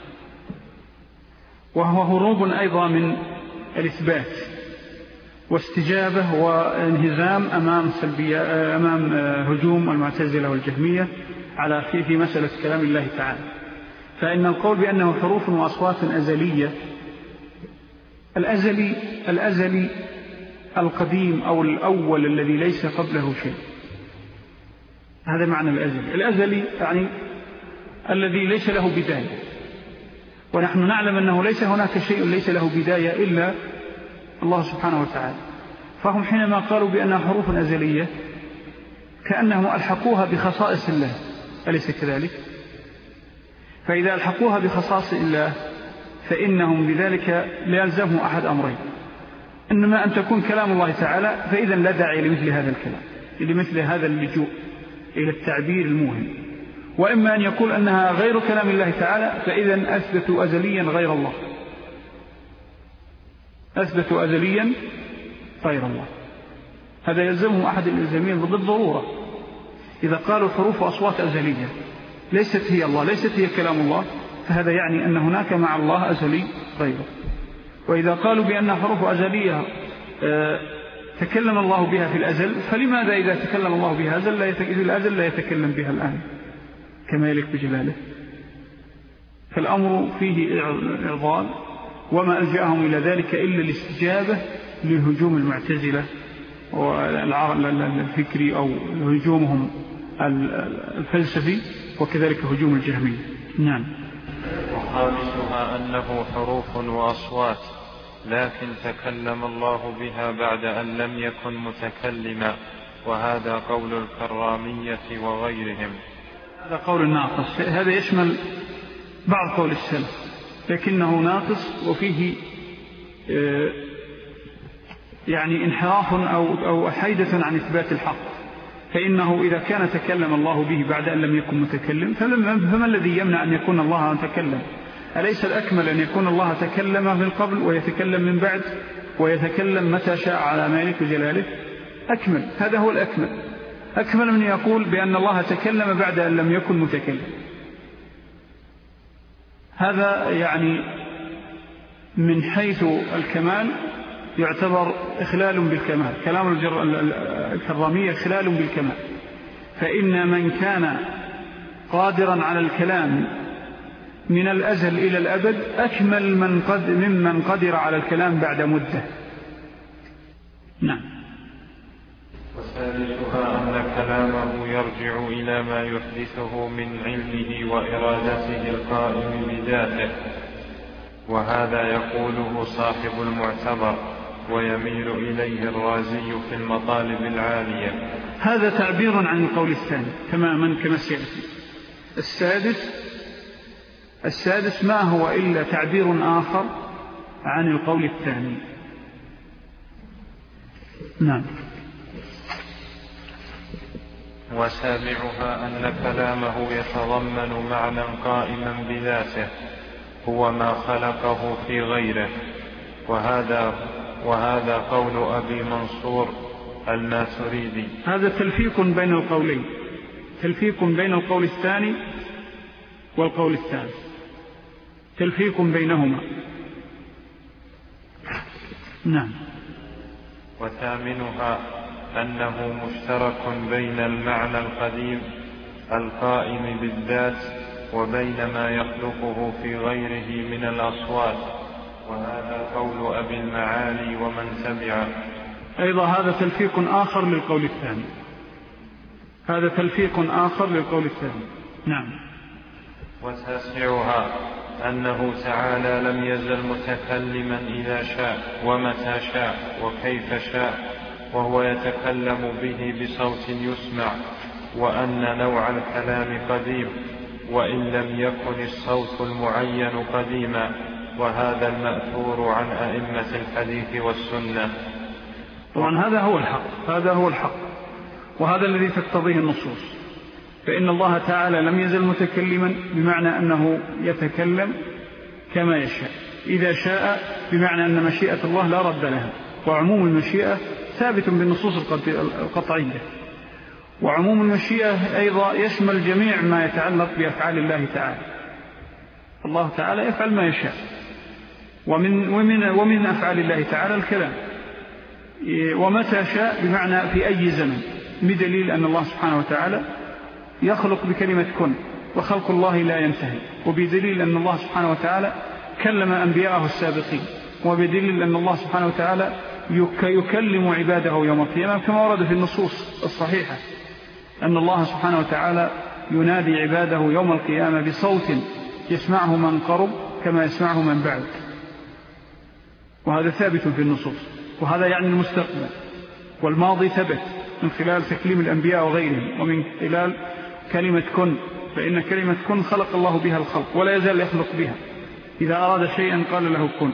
وهو هروب أيضا من الإثبات واستجابة وانهزام أمام هجوم المعتزلة والجهمية على في مسألة كلام الله تعالى. فإن القول بأنه حروف وأصوات أزلية، الأزلي القديم أو الأول الذي ليس قبله شيء، هذا معنى الأزلي يعني الذي ليس له بداية، ونحن نعلم أنه ليس هناك شيء ليس له بداية إلا الله سبحانه وتعالى. فهم حينما قالوا بأنها حروف أزلية كأنهم ألحقوها بخصائص الله، أليس كذلك؟ فإذا ألحقوها بخصائص الله فإنهم بذلك لا يلزمهم أحد أمرين: إنما أن تكون كلام الله تعالى فإذا لا داعي لمثل هذا الكلام، لمثل هذا اللجوء إلى التعبير الموهم، وإما أن يقول أنها غير كلام الله تعالى فإذا أثبتوا أزليا غير الله، أثبتوا أزليا غير الله. هذا يلزمهم أحد الإلزامين بالضرورة. إذا قالوا حروف وأصوات أزلية ليست هي الله، ليست هي كلام الله، فهذا يعني أن هناك مع الله أزلي غيره. وإذا قالوا بأن حروف أزلية تكلم الله بها في الأزل، فلماذا إذا تكلم الله بها في الأزل لا يتكلم بها الآن كما يليق بجلاله؟ فالأمر فيه إعضال، وما ألجأهم إلى ذلك إلا الاستجابة لهجوم المعتزلة الفكري أو هجومهم الفلسفي، وكذلك هجوم الجهمية. نعم. وخامسها أنه حروف وأصوات لكن تكلم الله بها بعد أن لم يكن متكلما، وهذا قول الكرامية وغيرهم. هذا قول ناقص، هذا يشمل بعض قول السلف لكنه ناقص وفيه يعني انحراف أو حيدة عن إثبات الحق. فإنه إذا كان تكلم الله به بعد أن لم يكن متكلم فما الذي يمنع أن يكون الله تكلم؟ أليس الأكمل أن يكون الله تكلم من قبل ويتكلم من بعد ويتكلم متى شاء على مالك جلاله؟ أكمل، هذا هو الأكمل. أكمل من يقول بأن الله تكلم بعد أن لم يكن متكلم. هذا يعني من حيث الكمال يعتبر إخلال بالكمال، كلام الكرامية إخلال بالكمال. فإن من كان قادرا على الكلام من الأزل إلى الأبد أكمل ممن قدر على الكلام بعد مدة. نعم. وثالثها أن كلامه يرجع إلى ما يحدثه من علمه وإرادته القائم بذاته، وهذا يقوله صاحب المعتبر ويميل إليه الرازي في المطالب العالية. هذا تعبير عن القول الثاني تماما كما سيأتي. السادس ما هو إلا تعبير آخر عن القول الثاني. نعم. وسابعها أن كلامه يتضمن معنى قائما بذاته هو ما خلقه في غيره، وهذا قول أبي منصور الماتريدي. هذا تلفيق بين القولين، تلفيق بين القول الثاني والقول الثالث، تلفيق بينهما. نعم. وثامنها أنه مشترك بين المعنى القديم القائم بالذات وبين ما يخلقه في غيره من الأصوات، وهذا قول أبي المعالي ومن تبعه. أيضا هذا تلفيق آخر للقول الثاني، هذا تلفيق آخر للقول الثاني. نعم. وتاسعها أنه تعالى لم يزل متكلما إذا شاء ومتى شاء وكيف شاء، وهو يتكلم به بصوت يسمع وأن نوع الكلام قديم وإن لم يكن الصوت المعين قديما، وهذا المأثور عن أئمة الحديث والسنة. طبعا هذا هو الحق وهذا الذي تقتضيه النصوص، فإن الله تعالى لم يزل متكلما بمعنى أنه يتكلم كما يشاء، إذا شاء بمعنى أن مشيئة الله لا رد لها، وعموم المشيئة ثابت بالنصوص القطعية، وعموم المشيئة أيضا يشمل جميع ما يتعلق بأفعال الله تعالى. الله تعالى يفعل ما يشاء، ومن أفعال الله تعالى الكلام، ومتى شاء بمعنى في أي زمن، بدليل أن الله سبحانه وتعالى يخلق بكلمة كن، وخلق الله لا ينتهي، وبدليل أن الله سبحانه وتعالى كلم أنبياءه السابقين، وبدليل أن الله سبحانه وتعالى يكلم عباده يوم القيامة كما ورد في النصوص الصحيحة أن الله سبحانه وتعالى ينادي عباده يوم القيامة بصوت يسمعه من قرب كما يسمعه من بعد، وهذا ثابت في النصوص، وهذا يعني المستقبل، والماضي ثبت من خلال تكليم الأنبياء وغيرهم، ومن خلال كلمة كن، فإن كلمة كن خلق الله بها الخلق ولا يزال يخلق بها، إذا أراد شيئا قال له كن.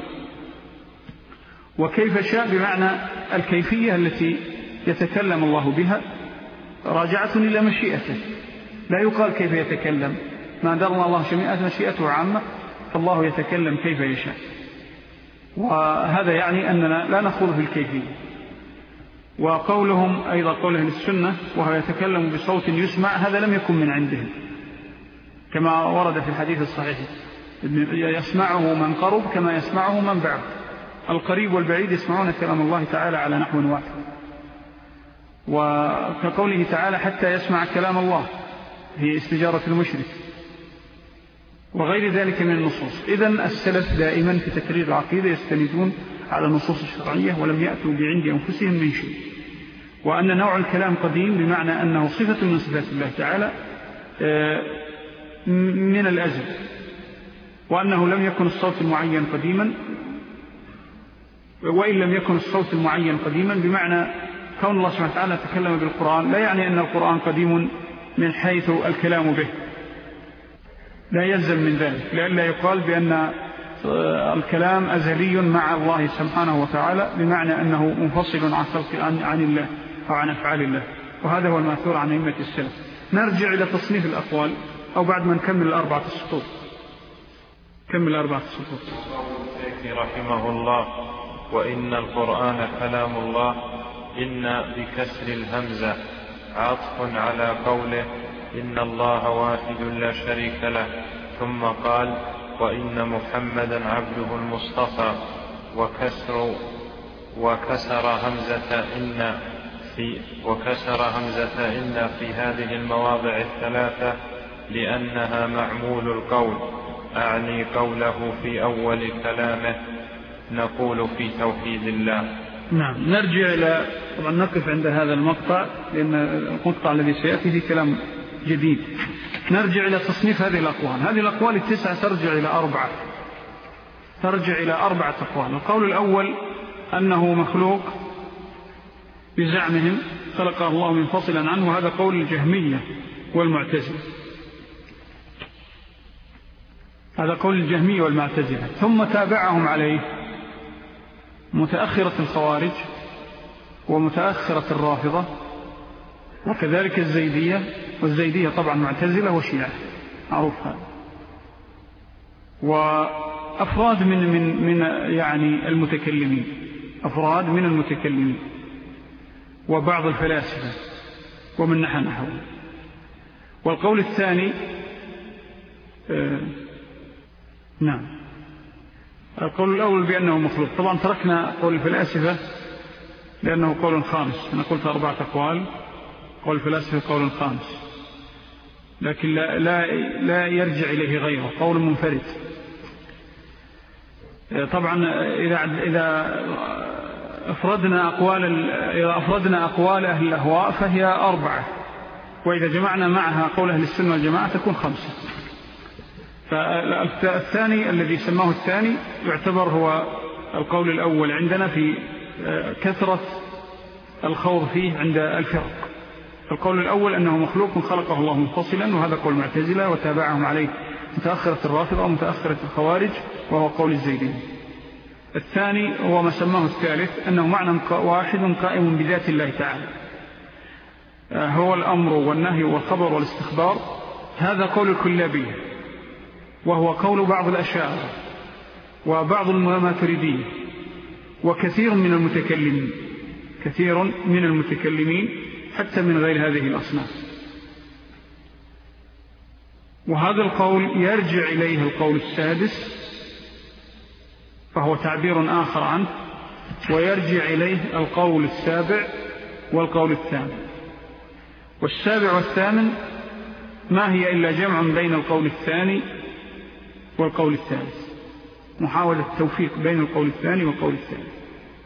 وكيف شاء بمعنى الكيفية التي يتكلم الله بها راجعة إلى مشيئته، لا يقال كيف يتكلم، ما دام الله مشيئته عامة فالله يتكلم كيف يشاء، وهذا يعني أننا لا نخوض في الكيفية. وقولهم أيضا قوله للسنة وهو يتكلم بصوت يسمع، هذا لم يكن من عندهم كما ورد في الحديث الصحيح، يسمعه من قرب كما يسمعه من بعد، القريب والبعيد يسمعون كلام الله تعالى على نحو واحد، وكقوله تعالى حتى يسمع كلام الله هي استجارة المشرك، وغير ذلك من النصوص. إذن السلف دائما في تكرير العقيدة يستندون على النصوص الشرعية ولم يأتوا بعند أنفسهم من شيء، وأن نوع الكلام قديم بمعنى أنه صفة من صفات الله تعالى من الأزل، وأنه لم يكن الصوت المعين قديما، وإن لم يكن الصوت المعين قديما بمعنى كون الله سبحانه وتعالى تكلم بالقرآن لا يعني أن القرآن قديم من حيث الكلام به، لا يلزم من ذلك، لأن يقال بأن الكلام أزلي مع الله سبحانه وتعالى بمعنى أنه منفصل عن الله أو عن أفعال الله، وهذا هو المأثور عن أئمة السلف. نرجع إلى تصنيف الأقوال أو بعد ما نكمل الأربعة السطور. كمل الأربعة السطور. رحمه الله: وإن القرآن كلام الله، إن بكسر الهمزة عطف على قوله إن الله واحد لا شريك له، ثم قال وإن محمدا عبده المصطفى، وكسر همزة إن في هذه المواضع الثلاثة لأنها معمول القول، أعني قوله في أول كلامه نقول في توحيد الله. نعم، نرجع إلى طبعا نقف عند هذا المقطع لأن المقطع الذي سيأتي فيه كلام جديد. نرجع إلى تصنيف هذه الأقوال. هذه الأقوال التسعة ترجع إلى أربعة أقوال. القول الأول أنه مخلوق بزعمهم، خلقه الله منفصلا عنه، وهذا قول الجهمية والمعتزلة، هذا قول الجهمية والمعتزلة. ثم تابعهم عليه متأخرة الخوارج ومتأخرة الرافضة، وكذلك الزيدية، والزيدية طبعا معتزلة وشيعة معروف هذا، وأفراد من يعني المتكلمين، أفراد من المتكلمين وبعض الفلاسفة ومن نحو. والقول الثاني نعم، القول الأول بأنه مخلوق. طبعا تركنا قول الفلاسفة لأنه قول خامس، أنا قلت 4 أقوال، قول الفلاسفة قول خامس، لكن لا يرجع إليه غيره، قول منفرد. طبعا إذا أفردنا أقوال أهل الأهواء فهي 4، وإذا جمعنا معها قول أهل السنة والجماعة تكون 5. فالثاني الذي سماه الثاني يعتبر هو القول الأول عندنا في كثرة الخوض فيه عند الفرق، القول الأول أنه مخلوق خلقه الله منفصلا، وهذا قول المعتزلة وتابعهم عليه متأخرة الرافضة ومتأخرة الخوارج، وهو قول الزيدين. الثاني هو ما سماه الثالث، أنه معنى واحد قائم بذات الله تعالى، هو الأمر والنهي والخبر والاستخبار. هذا قول الكلابية، وهو قول بعض الأشاعرة وبعض الماتريدية وكثير من المتكلمين، كثير من المتكلمين حتى من غير هذه الأصناف. وهذا القول يرجع إليه القول السادس، فهو تعبير آخر عنه، ويرجع إليه القول السابع والقول الثامن. والسابع والثامن ما هي إلا جمع بين القول الثاني والقول الثالث، محاولة التوفيق بين القول الثاني والقول الثالث.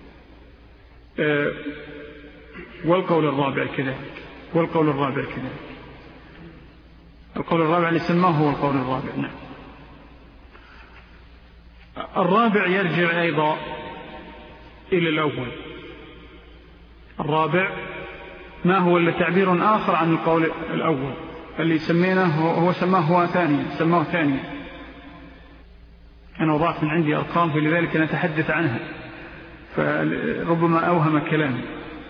والقول الرابع كذلك، والقول الرابع كذلك. القول الرابع اللي سماه هو القول الرابع. نعم. الرابع يرجع أيضا إلى الأول. الرابع ما هو إلا تعبير آخر عن القول الأول اللي سميناه، هو سماه ثانيا. أنا وضعت من عندي أرقام فلذلك نتحدث عنها، فربما أوهم كلامي.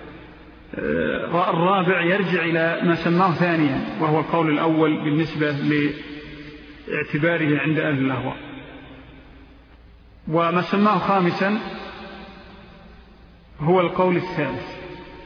الرابع يرجع إلى ما سماه ثانيا، وهو القول الأول بالنسبة لاعتباره عند أهل الأهواء. وما سماه خامسا هو القول الثالث.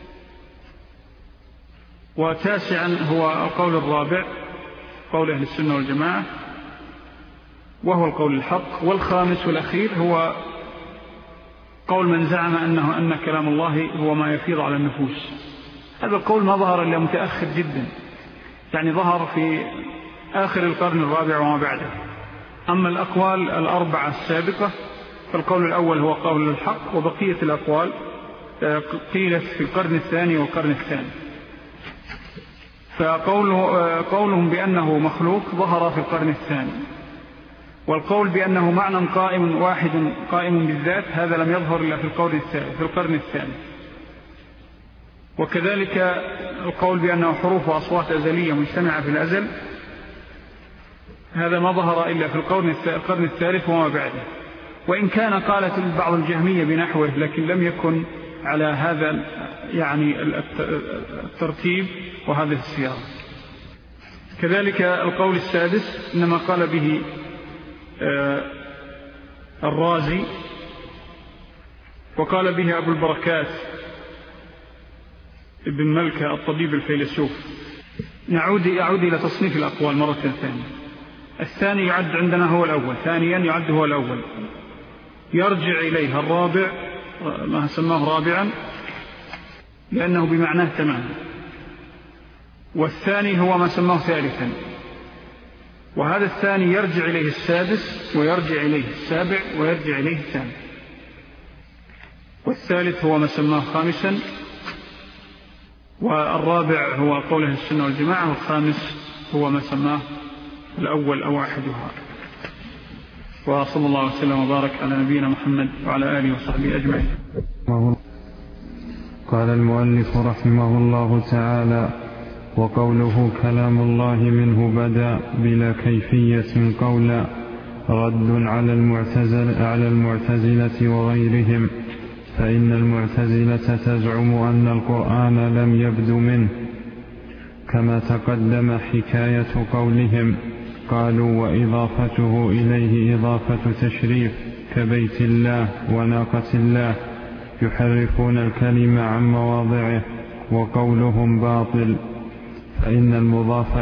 وتاسعا هو القول الرابع، قول أهل السنة والجماعة، وهو القول الحق. والخامس والأخير هو قول من زعم أن كلام الله هو ما يفيض على النفوس. هذا القول ما ظهر إلا متأخر جدا، يعني ظهر في آخر القرن الرابع وما بعده. أما الأقوال الأربعة السابقة فالقول الأول هو قول الحق، وبقية الأقوال قيلت في القرن الثاني والقرن الثالث. فقولهم بأنه مخلوق ظهر في القرن الثاني، والقول بأنه معنى قائم واحد قائم بالذات هذا لم يظهر إلا في القرن الثالث. وكذلك القول بأنه حروف وأصوات أزلية مجتمعة في الأزل، هذا ما ظهر إلا في القرن الثالث وما بعده. وإن كان قالت بعض الجهمية بنحوه، لكن لم يكن على هذا يعني الترتيب وهذه السياق. كذلك القول السادس إنما قال به الرازي، وقال به أبو البركات ابن ملكة الطبيب الفيلسوف. يعود إلى تصنيف الأقوال مرة ثانية. الثاني يعد عندنا هو الأول، ثانيا يعد هو الأول، يرجع إليه الرابع ما سماه رابعا لأنه بمعناه تماما. والثاني هو ما سماه ثالثا، وهذا الثاني يرجع إليه السادس، ويرجع إليه السابع، ويرجع إليه الثامن. والثالث هو ما سماه خامسا، والرابع هو قول أهل السنة والجماعة، والخامس هو ما سماه الأول أو واحدها. وصلى الله وسلم وبارك على نبينا محمد وعلى آله وصحبه أجمعين. قال المؤلف رحمه الله تعالى: وقوله كلام الله منه بدا بلا كيفية قولا رد على المعتزلة وغيرهم، فإن المعتزلة تزعم أن القرآن لم يبد منه، كما تقدم حكاية قولهم. قالوا: وإضافته إليه إضافة تشريف كبيت الله وناقة الله، يحرفون الكلمة عن مواضعه، وقولهم باطل. فإن المضاف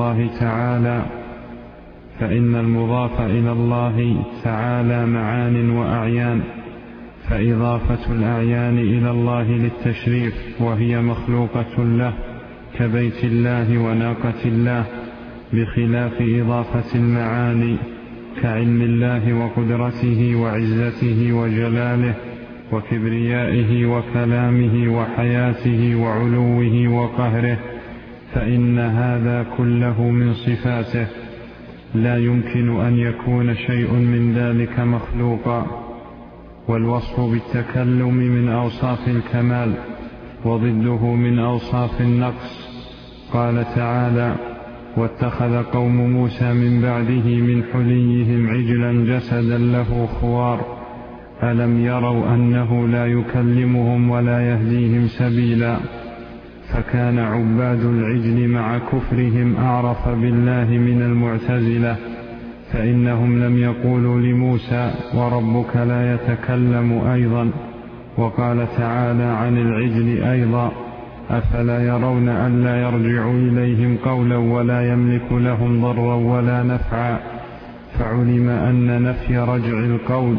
إلى الله تعالى معان وأعيان، فإضافة الأعيان إلى الله للتشريف وهي مخلوقة له كبيت الله وناقة الله، بخلاف إضافة المعاني كعلم الله وقدرته وعزته وجلاله وكبريائه وكلامه وحياته وعلوه وقهره، فإن هذا كله من صفاته، لا يمكن أن يكون شيء من ذلك مخلوقا. والوصف بالتكلم من أوصاف الكمال، وضده من أوصاف النقص، قال تعالى: واتخذ قوم موسى من بعده من حليهم عجلا جسدا له خوار ألم يروا أنه لا يكلمهم ولا يهديهم سبيلا. فكان عباد العجل مع كفرهم أعرف بالله من المعتزلة، فإنهم لم يقولوا لموسى وربك لا يتكلم أيضا. وقال تعالى عن العجل أيضا: أفلا يرون ألا يرجع إليهم قولا ولا يملك لهم ضرا ولا نفعا. فعلم أن نفي رجع القول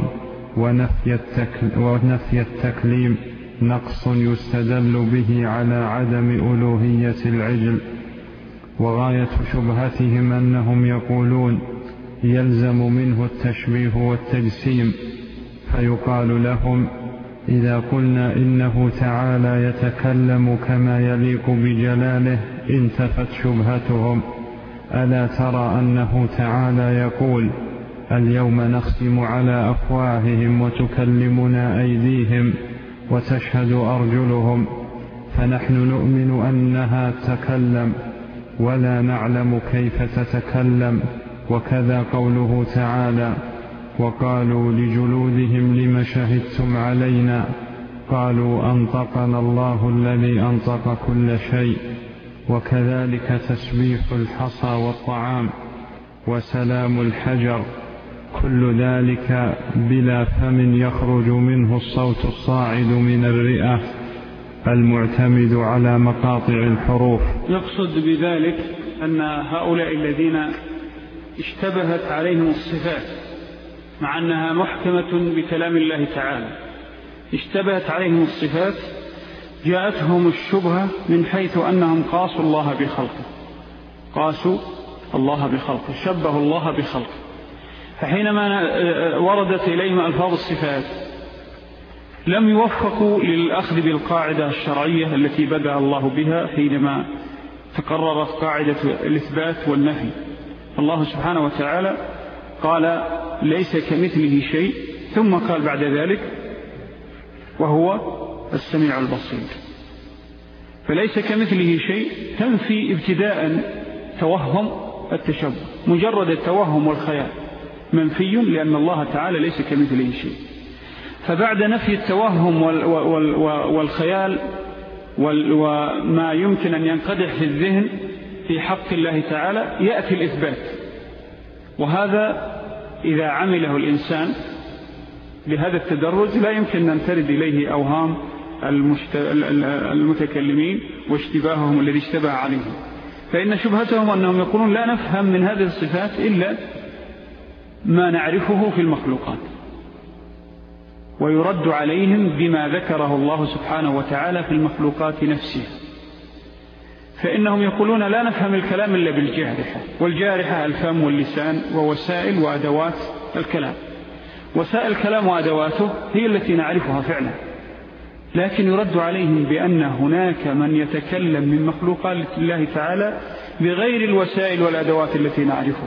ونفي التكليم نقص يستدل به على عدم ألوهية العجل. وغاية شبهتهم أنهم يقولون يلزم منه التشبيه والتجسيم، فيقال لهم: إذا قلنا إنه تعالى يتكلم كما يليق بجلاله انتفت شبهتهم. ألا ترى أنه تعالى يقول: اليوم نختم على أفواههم وتكلمنا أيديهم وتشهد أرجلهم. فنحن نؤمن أنها تتكلم ولا نعلم كيف تتكلم. وكذا قوله تعالى: وقالوا لجلودهم لم شهدتم علينا قالوا أنطقنا الله الذي أنطق كل شيء. وكذلك تسبيح الحصى والطعام وسلام الحجر، كل ذلك بلا فم يخرج منه الصوت الصاعد من الرئة المعتمد على مقاطع الحروف. يقصد بذلك أن هؤلاء الذين اشتبهت عليهم الصفات مع أنها محكمة بكلام الله تعالى، اشتبهت عليهم الصفات، جاءتهم الشبهة من حيث أنهم قاسوا الله بخلقه، قاسوا الله بخلقه، شبهوا الله بخلقه. فحينما وردت إليهم ألفاظ الصفات لم يوفقوا للأخذ بالقاعدة الشرعية التي بدأ الله بها حينما تقررت قاعدة الإثبات والنفي. الله سبحانه وتعالى قال: ليس كمثله شيء، ثم قال بعد ذلك: وهو السميع البصير. فليس كمثله شيء تنفي ابتداء توهم التشبه، مجرد التوهم والخيال منفي، لأن الله تعالى ليس كمثله شيء. فبعد نفي التوهم والخيال وما يمكن أن ينقدح في الذهن في حق الله تعالى يأتي الإثبات. وهذا إذا عمله الإنسان بهذا التدرج لا يمكن أن ترد إليه أوهام المتكلمين واشتباههم الذي اشتبه عليهم. فإن شبهتهم أنهم يقولون لا نفهم من هذه الصفات إلا ما نعرفه في المخلوقات، ويرد عليهم بما ذكره الله سبحانه وتعالى في المخلوقات نفسها. فإنهم يقولون لا نفهم الكلام إلا بالجارحة، والجارحة الفم واللسان ووسائل وأدوات الكلام. وسائل الكلام وأدواته هي التي نعرفها فعلا، لكن يرد عليهم بأن هناك من يتكلم من مخلوقات الله تعالى بغير الوسائل والأدوات التي نعرفها.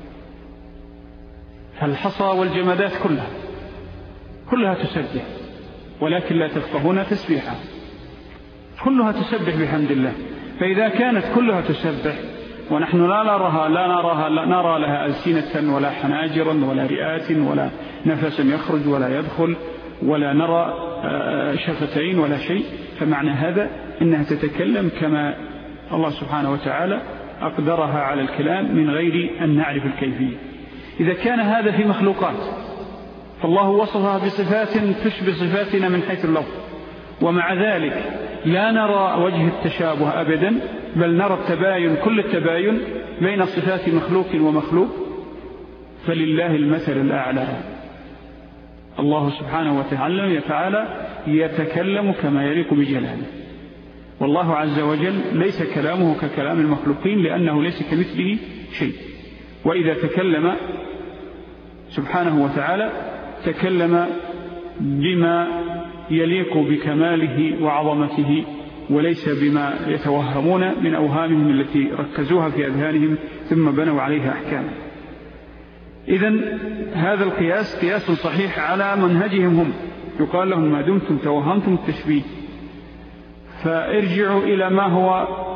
فالحصى والجمادات كلها تسبح، ولكن لا تفقهون تسبيحها، كلها تسبح بحمد الله. فإذا كانت كلها تسبح ونحن لا نرى لها ألسنة ولا حناجرا ولا رئات ولا نفس يخرج ولا يدخل ولا نرى شفتين ولا شيء، فمعنى هذا إنها تتكلم كما الله سبحانه وتعالى أقدرها على الكلام من غير أن نعرف الكيفية. إذا كان هذا في مخلوقات فالله وصفها بصفات تشبه صفاتنا من حيث اللفظ، ومع ذلك لا نرى وجه التشابه أبدا، بل نرى التباين، كل التباين بين صفات مخلوق ومخلوق. فلله المثل الأعلى. الله سبحانه وتعالى يتكلم كما يليق بجلاله، والله عز وجل ليس كلامه ككلام المخلوقين، لأنه ليس كمثله شيء. وإذا تكلم سبحانه وتعالى تكلم بما يليق بكماله وعظمته، وليس بما يتوهمون من أوهامهم التي ركزوها في أذهانهم ثم بنوا عليها أحكاما. إذن هذا القياس قياس صحيح على منهجهم هم، يقال لهم ما دمتم توهمتم التشبيه فارجعوا إلى ما هو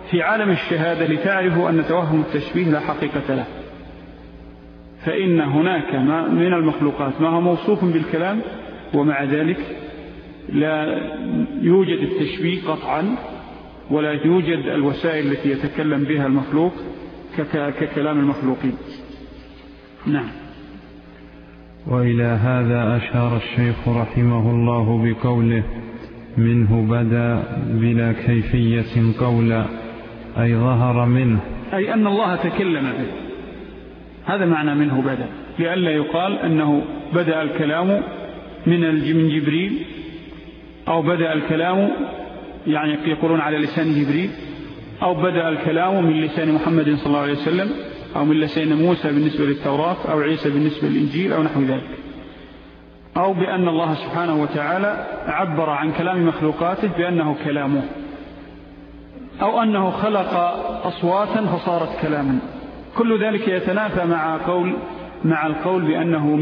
في عالم الشهادة لتعرفوا أن توهم التشبيه لا حقيقة له، فإن هناك من المخلوقات ما هو موصوف بالكلام ومع ذلك لا يوجد التشبيه قطعا، ولا يوجد الوسائل التي يتكلم بها المخلوق ككلام المخلوقين. نعم. وإلى هذا أشار الشيخ رحمه الله بقوله منه بدا بلا كيفية قولا، أي ظهر منه، أي أن الله تكلم به. هذا معنى منه بدا، لئلا يقال أنه بدأ الكلام من جبريل، أو بدأ الكلام يعني يقولون على لسان جبريل، أو بدأ الكلام من لسان محمد صلى الله عليه وسلم، أو من لسان موسى بالنسبة للتوراة، أو عيسى بالنسبة للإنجيل، أو نحو ذلك، أو بأن الله سبحانه وتعالى عبر عن كلام مخلوقاته بأنه كلامه، أو أنه خلق أصواتا فصارت كلاما. كل ذلك يتنافى مع القول بأنه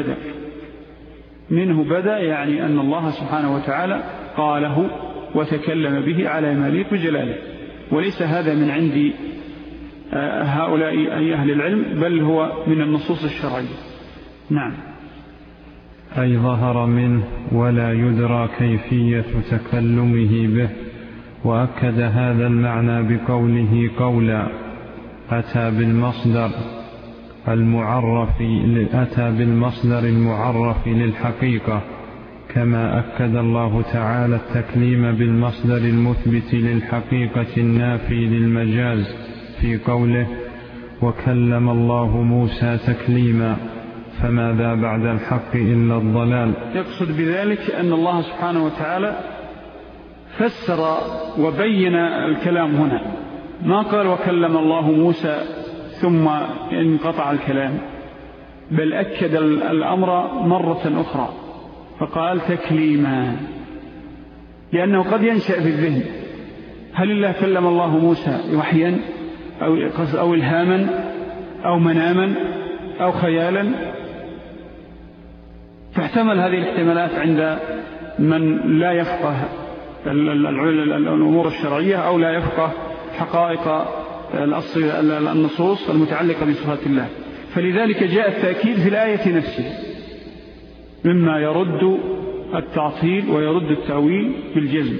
منه بدأ، يعني أن الله سبحانه وتعالى قاله وتكلم به على ما يليق بجلاله، وليس هذا من عند هؤلاء أي أهل العلم، بل هو من النصوص الشرعية. نعم. أي ظهر منه ولا يدرى كيفية تكلمه به. وأكد هذا المعنى بقوله قولا، أتى بالمصدر المعرف للحقيقة، كما أكد الله تعالى التكليم بالمصدر المثبت للحقيقة النافي للمجاز في قوله وكلم الله موسى تكليما، فماذا بعد الحق إلا الضلال. يقصد بذلك أن الله سبحانه وتعالى فسر وبين الكلام هنا، ما قال وكلم الله موسى ثم انقطع الكلام، بل أكد الأمر مرة أخرى فقال تكليما، لأنه قد ينشأ في الذهن هل الله كلم الله موسى وحيا أو إلهاما أو مناما أو خيالا، تحتمل هذه الاحتمالات عند من لا يفقه الأمور الشرعية أو لا يفقه حقائق النصوص المتعلقة بصفات الله. فلذلك جاء التأكيد في الآية نفسها مما يرد التعطيل ويرد التأويل بالجزم.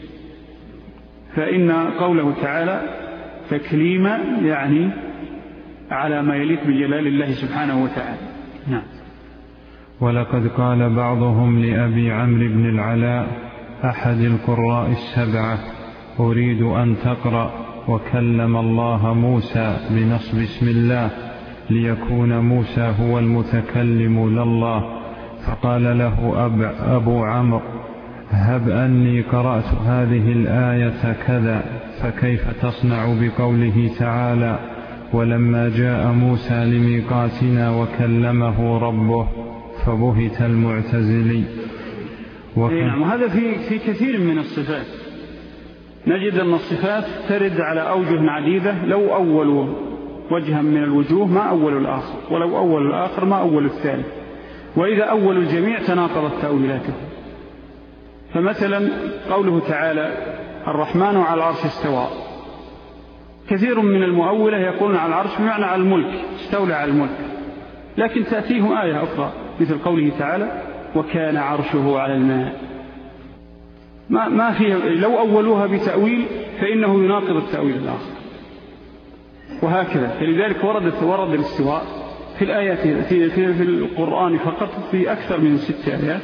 فإن قوله تعالى تكليما يعني على ما يليق بجلال الله سبحانه وتعالى. نعم. ولقد قال بعضهم لأبي عمرو بن العلاء أحد القراء السبعة أريد أن تقرأ وكلم الله موسى بنصب اسم الله ليكون موسى هو المتكلم لله، فقال له أبو عمرو هب أني قرأت هذه الآية كذا، فكيف تصنع بقوله تعالى ولما جاء موسى لميقاتنا وكلمه ربه، فبهت المعتزلي. نعم. وهذا في كثير من الصفات نجد أن الصفات ترد على أوجه عديدة، لو أول وجها من الوجوه ما أول الآخر، ولو أول الآخر ما أول الثالث، وإذا أول الجميع تناقضت تأويلاته. فمثلا قوله تعالى الرحمن على العرش استوى، كثير من المؤولة يقولون على العرش بمعنى على الملك، استولى على الملك، لكن تأتيهم آية أخرى مثل قوله تعالى وكان عرشه على الماء، ما فيها، لو أولوها بتأويل فإنه يناقض التأويل الآخر، وهكذا. فلذلك ورد الاستواء في الآيات في القرآن فقط في أكثر من 6 آيات،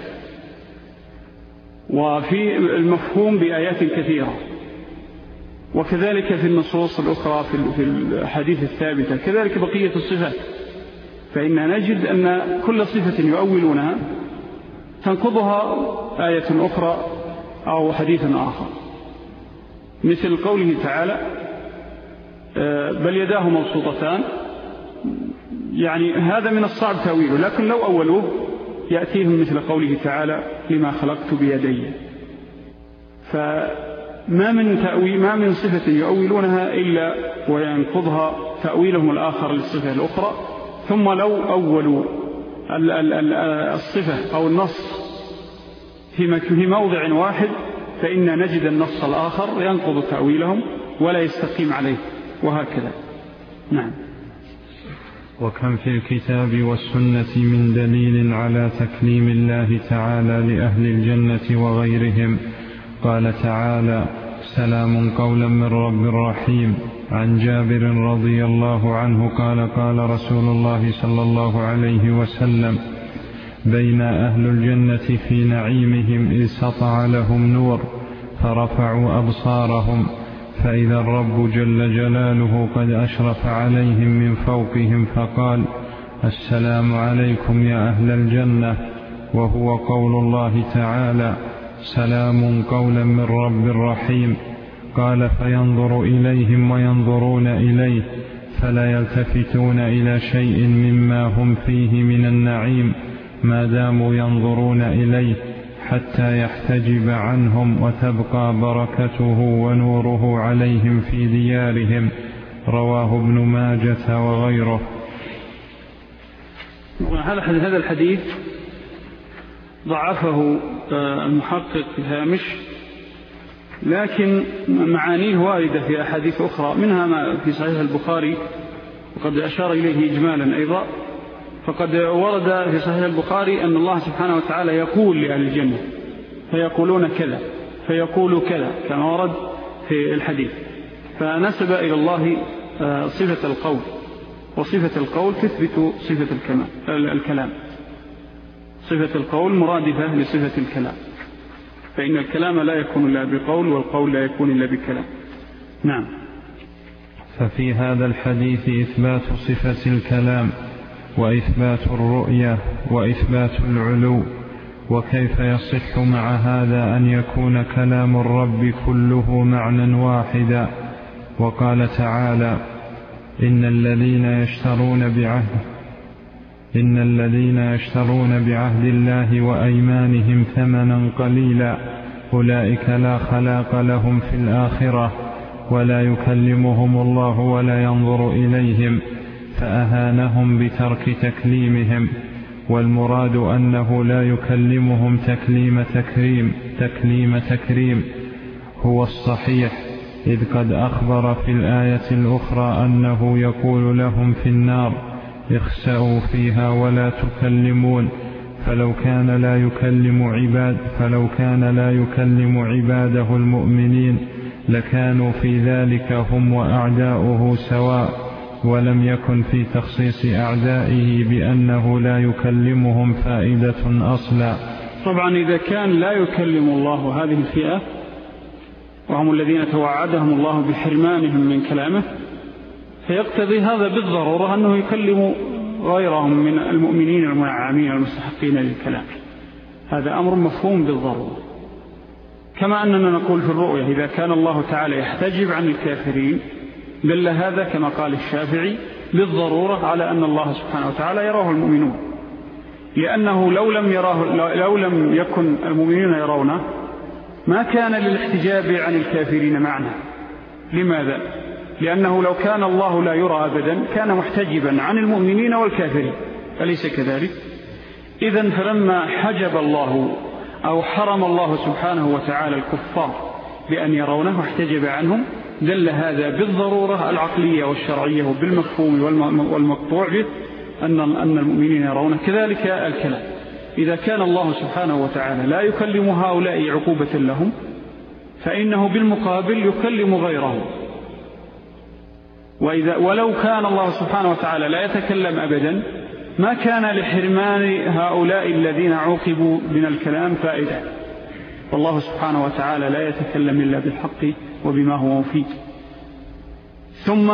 وفي المفهوم بآيات كثيرة، وكذلك في النصوص الأخرى في الحديث الثابتة، كذلك بقية الصفات. فإن نجد أن كل صفة يؤولونها تنقضها آية أخرى أو حديث آخر، مثل قوله تعالى بل يداه مبسوطتان، يعني هذا من الصعب تأويله، لكن لو أولوه يأتيهم مثل قوله تعالى لما خلقت بيدي. فما من صفة يؤولونها إلا وينقضها تأويلهم الآخر للصفة الأخرى. ثم لو أولوا الصفة أو النص في موضع واحد فإن نجد النص الآخر ينقض تأويلهم ولا يستقيم عليه، وهكذا. نعم. وكم في الكتاب والسنة من دليل على تكليم الله تعالى لأهل الجنة وغيرهم. قال تعالى: سلام قولا من رب رحيم. عن جابر رضي الله عنه قال: قال رسول الله صلى الله عليه وسلم: بين أهل الجنة في نعيمهم إذ سطع لهم نور فرفعوا أبصارهم فإذا الرب جل جلاله قد أشرف عليهم من فوقهم فقال: السلام عليكم يا أهل الجنة، وهو قول الله تعالى: سلام قولا من رب رحيم. قال: فينظر إليهم وينظرون إليه فلا يلتفتون إلى شيء مما هم فيه من النعيم ما داموا ينظرون إليه حتى يحتجب عنهم وتبقى بركته ونوره عليهم في ديارهم. رواه ابن ماجة وغيره. هذا الحديث ضعفه المحقق في الهامش، لكن معانيه واردة في أحاديث أخرى، منها ما في صحيح البخاري وقد أشار إليه إجمالا أيضا. فقد ورد في صحيح البخاري أن الله سبحانه وتعالى يقول لأهل الجنة فيقولون كذا فيقول كذا كما ورد في الحديث، فنسب إلى الله صفة القول، وصفة القول تثبت صفة الكلام. صفة القول مرادفة لصفة الكلام، فإن الكلام لا يكون إلا بقول، والقول لا يكون إلا بكلام. نعم. ففي هذا الحديث إثبات صفة الكلام وإثبات الرؤية وإثبات العلو. وكيف يصح مع هذا أن يكون كلام الرب كله معنى واحدا؟ وقال تعالى: إن الذين يشترون بعهد الله وأيمانهم ثمنا قليلا أولئك لا خلاق لهم في الآخرة ولا يكلمهم الله ولا ينظر إليهم، فأهانهم بترك تكليمهم. والمراد أنه لا يكلمهم تكليم تكريم هو الصحيح، إذ قد أخبر في الآية الأخرى أنه يقول لهم في النار: اخسأوا فيها ولا تكلمون. فلو كان لا يكلم عباده المؤمنين لكانوا في ذلك هم وأعداؤه سواء، ولم يكن في تخصيص أعدائه بأنه لا يكلمهم فائدة أصلا. طبعا إذا كان لا يكلم الله هذه الفئة وهم الذين توعدهم الله بحرمانهم من كلامه، فيقتضي هذا بالضرورة أنه يكلم غيرهم من المؤمنين المنعمين المستحقين للكلام. هذا أمر مفهوم بالضرورة. كما أننا نقول في الرؤية إذا كان الله تعالى يحتجب عن الكافرين دل هذا كما قال الشافعي بالضرورة على أن الله سبحانه وتعالى يراه المؤمنون، لأنه لو لم يكن المؤمنين يرونه ما كان للاحتجاب عن الكافرين معنى. لماذا؟ لأنه لو كان الله لا يرى أبدا كان محتجبا عن المؤمنين والكافرين، أليس كذلك؟ إذن فلما حجب الله أو حرم الله سبحانه وتعالى الكفار بأن يرونه واحتجب عنهم دل هذا بالضرورة العقلية والشرعية وبالمفهوم والمقطوع به أن المؤمنين يرونه. كذلك الكلام، إذا كان الله سبحانه وتعالى لا يكلم هؤلاء عقوبة لهم فإنه بالمقابل يكلم غيرهم. ولو كان الله سبحانه وتعالى لا يتكلم أبدا ما كان لحرمان هؤلاء الذين عوقبوا من الكلام فائدة. والله سبحانه وتعالى لا يتكلم إلا بالحق وبما هو مفيد. ثم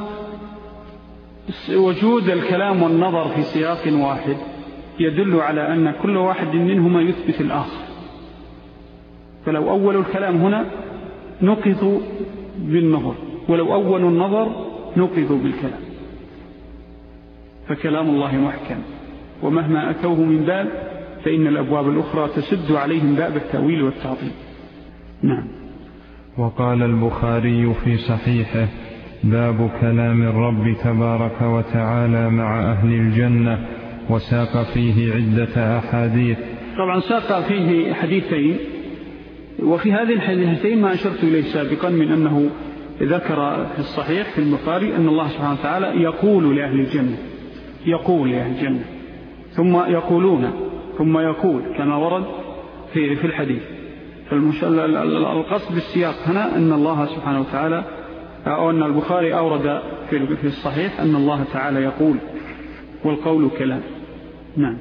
وجود الكلام والنظر في سياق واحد يدل على أن كل واحد منهما يثبت الآخر. فلو أول الكلام هنا نقضوا بالنظر، ولو أول النظر نقضوا بالكلام. فكلام الله محكم، ومهما أتوه من باب فإن الأبواب الأخرى تسد عليهم باب التأويل والتعطيل. نعم. وقال البخاري في صحيحه: باب كلام الرب تبارك وتعالى مع أهل الجنة، وساق فيه عدة أحاديث. طبعا ساق فيه حديثين، وفي هذه الحديثين ما أشرت إليه سابقا من أنه ذكر في الصحيح في البخاري أن الله سبحانه وتعالى يقول لأهل الجنة، يقول لأهل الجنة ثم يقولون ثم يقول كما ورد في الحديث. القصد بالسياق هنا أن الله سبحانه وتعالى أو أن البخاري أورد في الصحيح أن الله تعالى يقول، والقول كلام. نعم.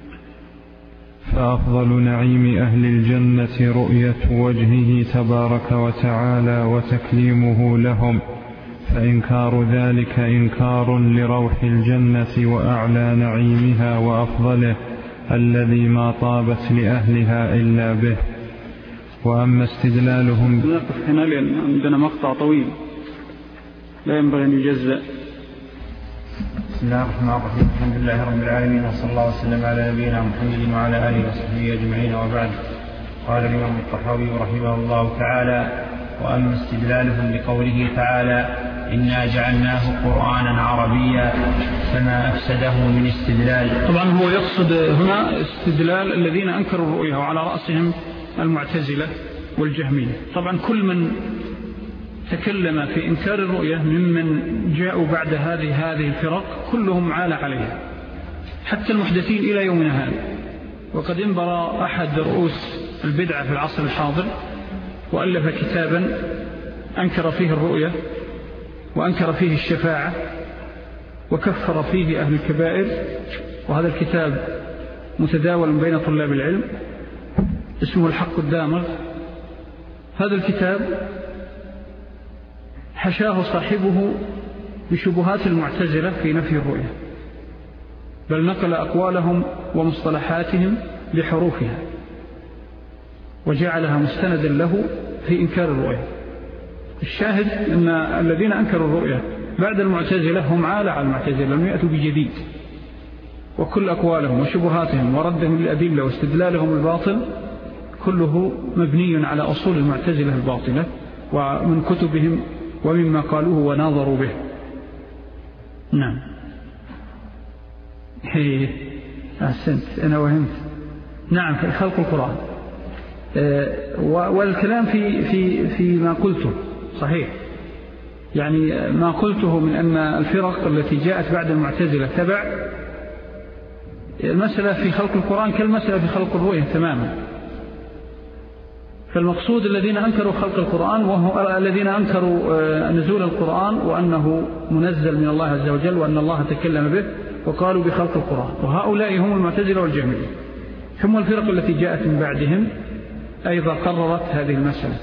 فأفضل نعيم أهل الجنة رؤية وجهه تبارك وتعالى وتكليمه لهم، فإنكار ذلك إنكار لروح الجنة وأعلى نعيمها وأفضله الذي ما طابت لأهلها إلا به. وأما استدلالهم نقف هنا لأن عندنا مقطع طويل لا ينبغي أن يجزأ. بسم الله الرحمن الرحيم. الحمد لله رب العالمين، وصلى الله وسلم على نبينا محمد وعلى آله وصحبه أجمعين، وبعد. قال الإمام الطحاوي رحمه الله تعالى: وأما استدلالهم بقوله تعالى: إنا جعلناه قرآنا عربيا، فما أفسده من استدلال. طبعا هو يقصد هنا استدلال الذين أنكروا الرؤية وعلى رأسهم المعتزلة والجهمية. طبعا كل من تكلم في إنكار الرؤية ممن جاءوا بعد هذه الفرق كلهم عال عليها، حتى المحدثين إلى يومنا هذا. وقد انبر أحد رؤوس البدعة في العصر الحاضر وألف كتابا أنكر فيه الرؤية وأنكر فيه الشفاعة وكفر فيه أهل الكبائر، وهذا الكتاب متداول بين طلاب العلم، اسمه الحق الدامغ. هذا الكتاب حشاه صاحبه بشبهات المعتزلة في نفي الرؤية، بل نقل أقوالهم ومصطلحاتهم بحروفها وجعلها مستندا له في إنكار الرؤية. الشاهد أن الذين أنكروا الرؤية بعد المعتزلة هم عالة على المعتزلة، لم يأتوا بجديد، وكل أقوالهم وشبهاتهم وردهم للأدلة واستدلالهم الباطل كله مبني على أصول المعتزلة الباطلة ومن كتبهم ومما قالوه وناظروا به. نعم. أحسنت، أنا وهمت. نعم، في خلق القرآن. والكلام في ما قلته صحيح، يعني ما قلته من أن الفرق التي جاءت بعد المعتزلة تبع المسألة في خلق القرآن كالمسألة في خلق الرؤية تماما. فالمقصود الذين أنكروا خلق القرآن وهو الذين أنكروا نزول القرآن وأنه منزل من الله عز وجل وأن الله تكلم به وقالوا بخلق القرآن، وهؤلاء هم المعتزلة والجهمية. ثم الفرق التي جاءت من بعدهم أيضا قررت هذه المسألة،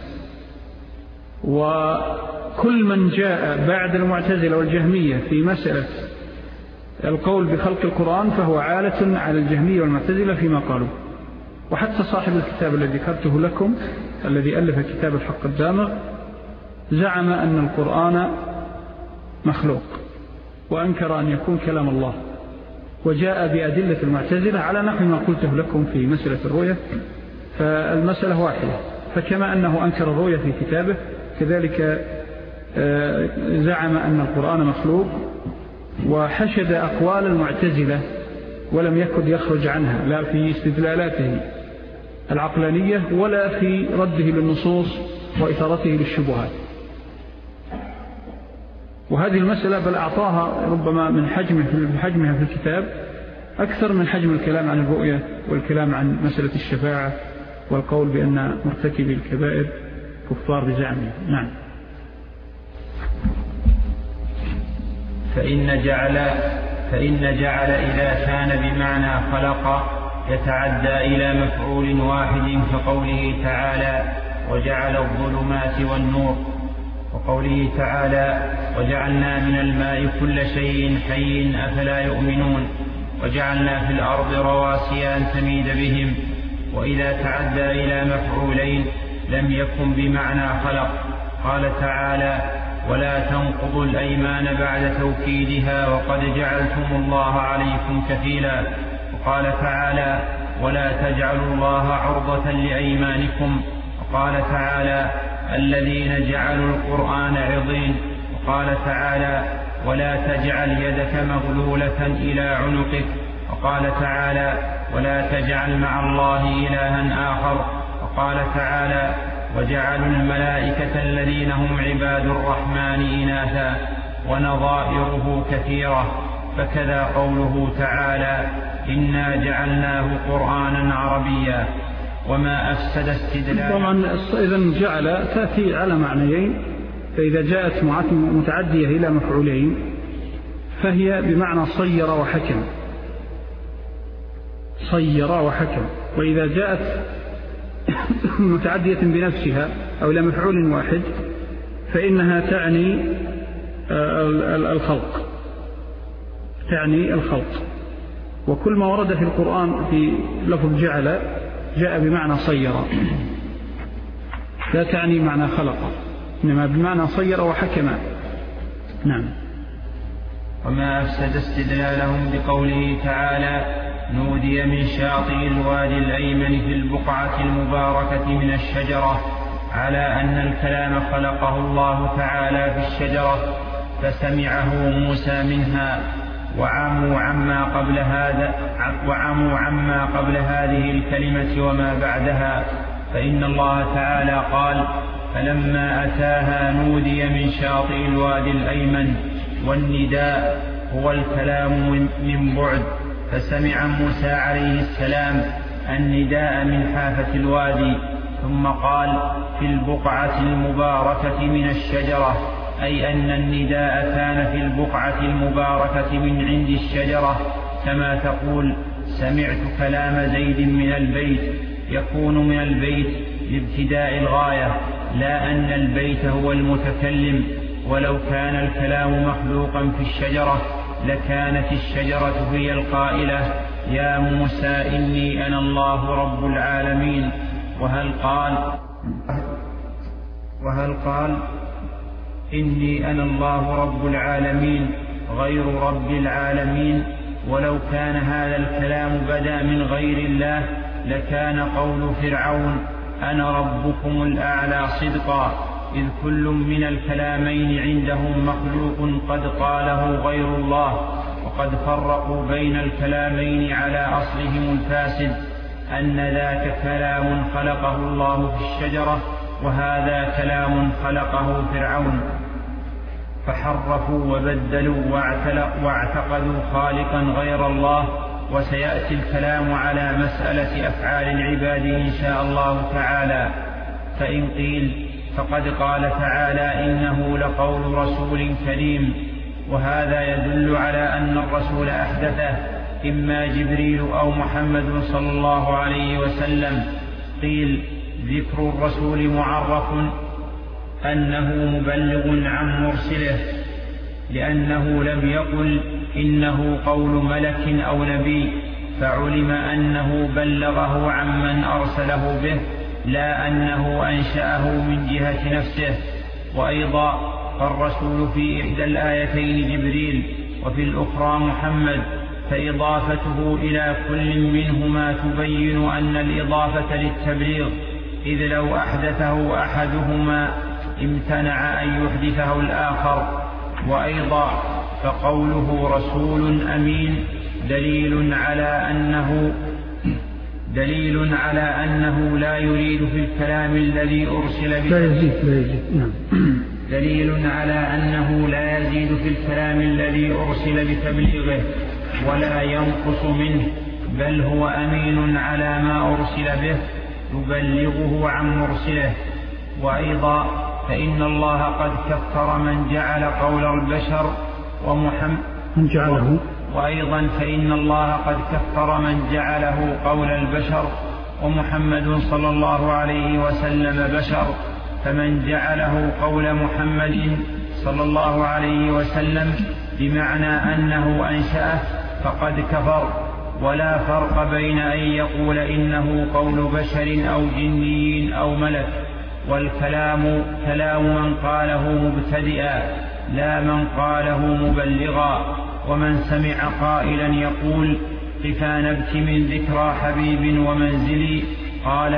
وكل من جاء بعد المعتزلة والجهمية في مسألة القول بخلق القرآن فهو عالة على الجهمية والمعتزلة فيما قالوا. وحتى صاحب الكتاب الذي ذكرته لكم الذي ألف كتاب الحق الدامغ زعم أن القرآن مخلوق وأنكر أن يكون كلام الله، وجاء بأدلة المعتزلة على نحو ما قلته لكم في مسألة الرؤية. فالمسألة واحدة، فكما أنه أنكر الرؤية في كتابه كذلك زعم أن القرآن مخلوق، وحشد أقوال المعتزلة ولم يكد يخرج عنها لا في استدلالاته العقلانية ولا في رده للنصوص وإثارته للشبهات. وهذه المسألة بل أعطاها ربما من حجمها في الكتاب أكثر من حجم الكلام عن الرؤية والكلام عن مسألة الشفاعة والقول بأن مرتكبي الكبائر كفار بزعمه. نعم. فإن جعل إذا كان بمعنى خلق يتعدى إلى مفعول واحد، كقوله تعالى: وجعل الظلمات والنور، وقوله تعالى: وجعلنا من الماء كل شيء حي أفلا يؤمنون، وجعلنا في الأرض رواسي أن تميد بهم. وإذا تعدى إلى مفعولين لم يكن بمعنى خلق. قال تعالى: ولا تنقضوا الأيمان بعد توكيدها وقد جعلتم الله عليكم كفيلا. وقال تعالى: ولا تجعلوا الله عرضة لأيمانكم. وقال تعالى: الذين جعلوا القرآن عضين. وقال تعالى: ولا تجعل يدك مغلولة إلى عنقك. وقال تعالى: ولا تجعل مع الله إلها آخر. وقال تعالى: وجعلوا الملائكة الذين هم عباد الرحمن إناثا ونظائره كثيرة. فكذا قوله تعالى إنا جعلناه قرآنا عربيا. وما أفسد استدلالا. طبعا إذا جعل تأتي على معنيين، فإذا جاءت متعدية إلى مفعولين فهي بمعنى صير وحكم، صير وحكم. وإذا جاءت متعدية بنفسها أو إلى مفعول واحد فإنها تعني الخلق، تعني الخلق. وكل ما ورد في القرآن في لفظ جعل جاء بمعنى صير، لا تعني معنى خلق، إنما بمعنى صير وحكم. نعم. وما أفسد استدلالهم بقوله تعالى نودي من شاطئ الوادي الأيمن في البقعة المباركة من الشجرة على أن الكلام خلقه الله تعالى في الشجرة فسمعه موسى منها وعموا عما قبل هذه الكلمة وما بعدها. فإن الله تعالى قال فلما أتاها نودي من شاطئ الوادي الأيمن، والنداء هو الكلام من بعد، فسمع موسى عليه السلام النداء من حافة الوادي، ثم قال في البقعة المباركة من الشجرة، أي أن النداء كان في البقعة المباركة من عند الشجرة، كما تقول سمعت كلام زيد من البيت، يكون من البيت لابتداء الغاية، لا أن البيت هو المتكلم. ولو كان الكلام مخلوقا في الشجرة لكانت الشجرة هي القائلة يا موسى إني أنا الله رب العالمين. وهل قال إني أنا الله رب العالمين غير رب العالمين؟ ولو كان هذا الكلام بدا من غير الله لكان قول فرعون أنا ربكم الأعلى صدقا، إذ كل من الكلامين عندهم مخلوق قد قاله غير الله، وقد فرقوا بين الكلامين على أصلهم الفاسد، أن ذاك كلام خلقه الله في الشجرة وهذا كلام خلقه فرعون، فحرفوا وبدلوا واعتقدوا خالقا غير الله. وسيأتي الكلام على مسألة أفعال العباد إن شاء الله تعالى. فإن قيل فقد قال تعالى إنه لقول رسول كريم، وهذا يدل على أن الرسول أحدثه إما جبريل أو محمد صلى الله عليه وسلم. قيل ذكر الرسول معرف أنه مبلغ عن مرسله، لأنه لم يقل إنه قول ملك أو نبي، فعلم أنه بلغه عمن أرسله به، لا أنه أنشأه من جهة نفسه. وأيضا فالرسول في إحدى الآيتين جبريل وفي الأخرى محمد، فإضافته إلى كل منهما تبين أن الإضافة للتبليغ، إذ لو أحدثه أحدهما امتنع أن يحدثه الآخر. وأيضا فقوله رسول أمين دليل على أنه لا يريد في الكلام الذي أرسل دليل على أنه لا يزيد في الكلام الذي أرسل بتبليغه ولا ينقص منه، بل هو أمين على ما أرسل به يبلغه عن مرسله. وأيضا فإن الله قد كفر من جعل قول البشر وأيضا فإن الله قد كفر من جعله قول البشر ومحمد صلى الله عليه وسلم بشر، فمن جعله قول محمد صلى الله عليه وسلم بمعنى أنه أنشأه فقد كفر. ولا فرق بين أن يقول إنه قول بشر أو جني أو ملك، والكلام كلام من قاله مبتدئا لا من قاله مبلغا. ومن سمع قائلا يقول قفا نبكي من ذكرى حبيب ومنزلي قال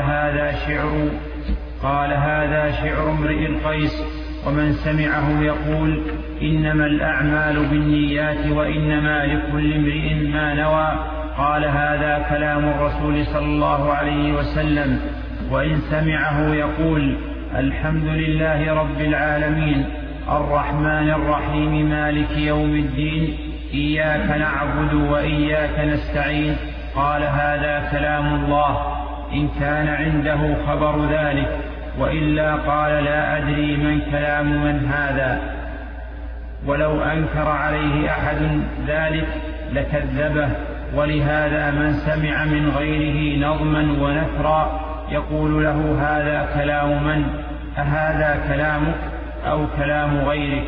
هذا شعر امرئ القيس. ومن سمعه يقول إنما الأعمال بالنيات وإنما لكل امرئ ما نوى قال هذا كلام الرسول صلى الله عليه وسلم. وإن سمعه يقول الحمد لله رب العالمين الرحمن الرحيم مالك يوم الدين إياك نعبد وإياك نستعين قال هذا كلام الله إن كان عنده خبر ذلك، وإلا قال لا أدري من كلام من هذا. ولو أنكر عليه أحد ذلك لكذبه، ولهذا من سمع من غيره نظما ونثرا يقول له هذا كلام من؟ أهذا كلامك أو كلام غيرك؟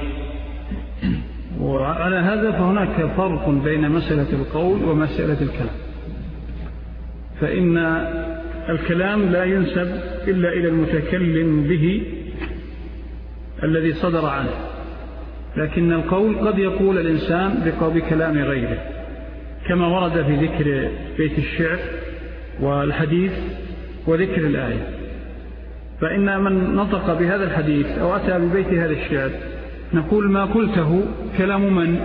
وعلى هذا فهناك فرق بين مسألة القول ومسألة الكلام، فإن الكلام لا ينسب إلا إلى المتكلم به الذي صدر عنه، لكن القول قد يقول الإنسان بكلام غيره، كما ورد في ذكر بيت الشعر والحديث وذكر الآية. فإن من نطق بهذا الحديث أو أتى ببيت هذا الشعر نقول ما قلته كلام من؟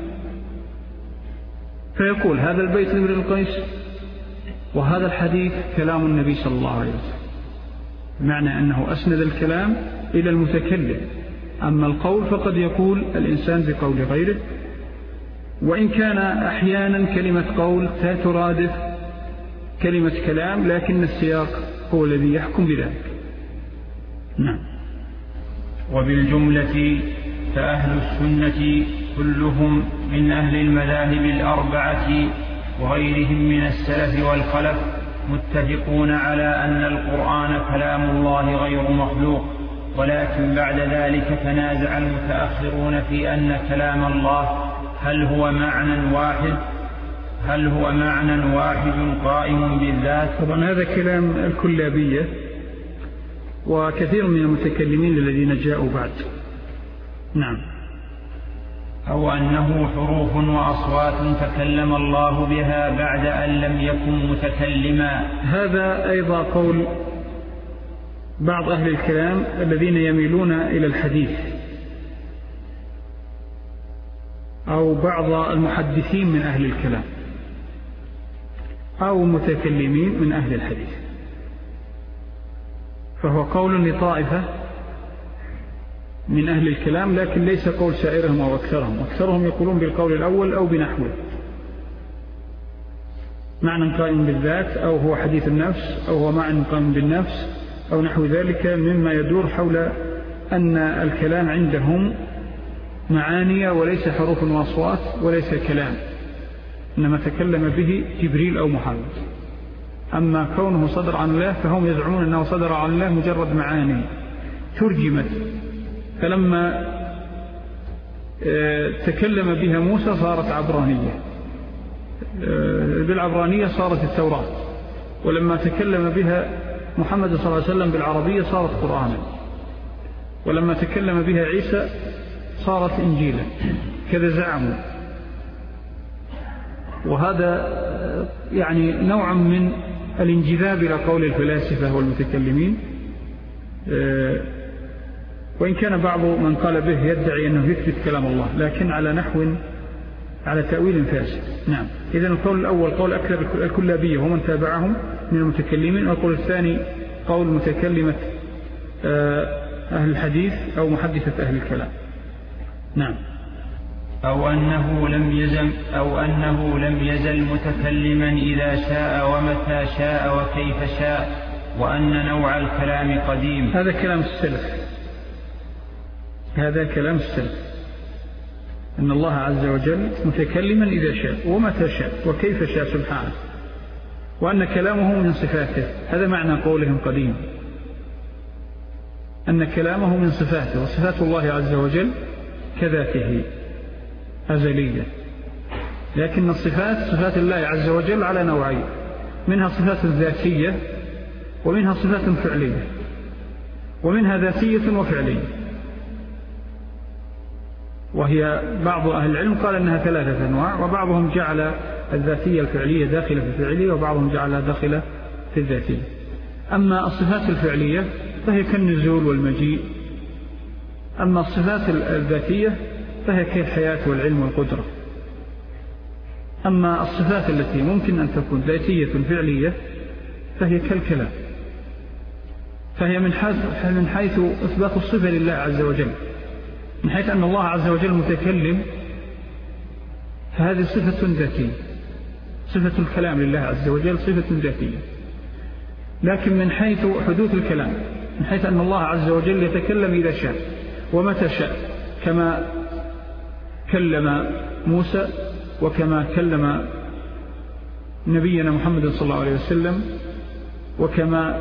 فيقول هذا البيت لامرئ القيس وهذا الحديث كلام النبي صلى الله عليه وسلم، معنى أنه أسند الكلام إلى المتكلم. أما القول فقد يقول الإنسان بقول غيره، وإن كان أحيانا كلمة قول ترادف كلمة كلام، لكن السياق هو الذي يحكم بذلك. نعم. وبالجملة فأهل السنة كلهم من أهل المذاهب الأربعة وغيرهم من السلف والخلف متفقون على أن القرآن كلام الله غير مخلوق، ولكن بعد ذلك تنازع المتأخرون في أن كلام الله هل هو معنى واحد قائم بالذات. طبعا هذا كلام الكلابية وكثير من المتكلمين الذين جاءوا بعد. نعم. أو أنه حروف وأصوات تكلم الله بها بعد أن لم يكن متكلما. هذا أيضا قول بعض أهل الكلام الذين يميلون إلى الحديث، أو بعض المحدثين من أهل الكلام، أو متكلمين من أهل الحديث، فهو قول لطائفة من أهل الكلام، لكن ليس قول سائرهم أو أكثرهم يقولون بالقول الأول أو بنحوه، معنى قائم بالذات، أو هو حديث النفس، أو هو معنى قائم بالنفس، أو نحو ذلك مما يدور حول أن الكلام عندهم معاني وليس حروف وأصوات وليس كلام، إنما تكلم به جبريل أو محمد. أما كونه صدر عن الله فهم يزعمون أنه صدر عن الله مجرد معاني ترجمت، فلما تكلم بها موسى صارت عبرانية، بالعبرانية صارت التوراة، ولما تكلم بها محمد صلى الله عليه وسلم بالعربية صارت قرآنا، ولما تكلم بها عيسى صارت إنجيلا، كذا زعموا. وهذا يعني نوع من الانجذاب إلى قول الفلاسفة والمتكلمين، وإن كان بعض من قال به يدعي أنه يثبت كلام الله، لكن على نحو على تأويل فاسد. نعم. إذن القول الأول قول أكثر الكلابية ومن تابعهم من المتكلمين، والقول الثاني قول متكلمة أهل الحديث أو محدثة أهل الكلام. نعم. أو أنه لم يزل متكلما إذا شاء ومتى شاء وكيف شاء، وأن نوع الكلام قديم. هذا كلام السلف، أن الله عز وجل متكلما إذا شاء ومتى شاء وكيف شاء سبحانه، وأن كلامه من صفاته. هذا معنى قولهم قديم، أن كلامه من صفاته، وصفات الله عز وجل كذاته أزلية. لكن الصفات صفات الله عز وجل على نوعين، منها صفات ذاتية ومنها صفات فعلية، ومنها ذاتية وفعلية، وهي بعض أهل العلم قال أنها 3 أنواع، وبعضهم جعل الذاتية الفعلية داخلة في الفعلية، وبعضهم جعلها داخلة في الذاتية. أما الصفات الفعلية فهي كالنزول والمجيء، أما الصفات الذاتية فهي كالحياة والعلم والقدرة. أما الصفات التي ممكن أن تكون ذاتية فعلية فهي كالكلام، فهي من حيث إثبات الصفة لله عز وجل، من حيث أن الله عز وجل متكلم، فهذه صفة ذاتية، صفة الكلام لله عز وجل صفة ذاتية. لكن من حيث حدوث الكلام، من حيث أن الله عز وجل يتكلم إذا شاء ومتى شاء، كما كلم موسى وكما كلم نبينا محمد صلى الله عليه وسلم، وكما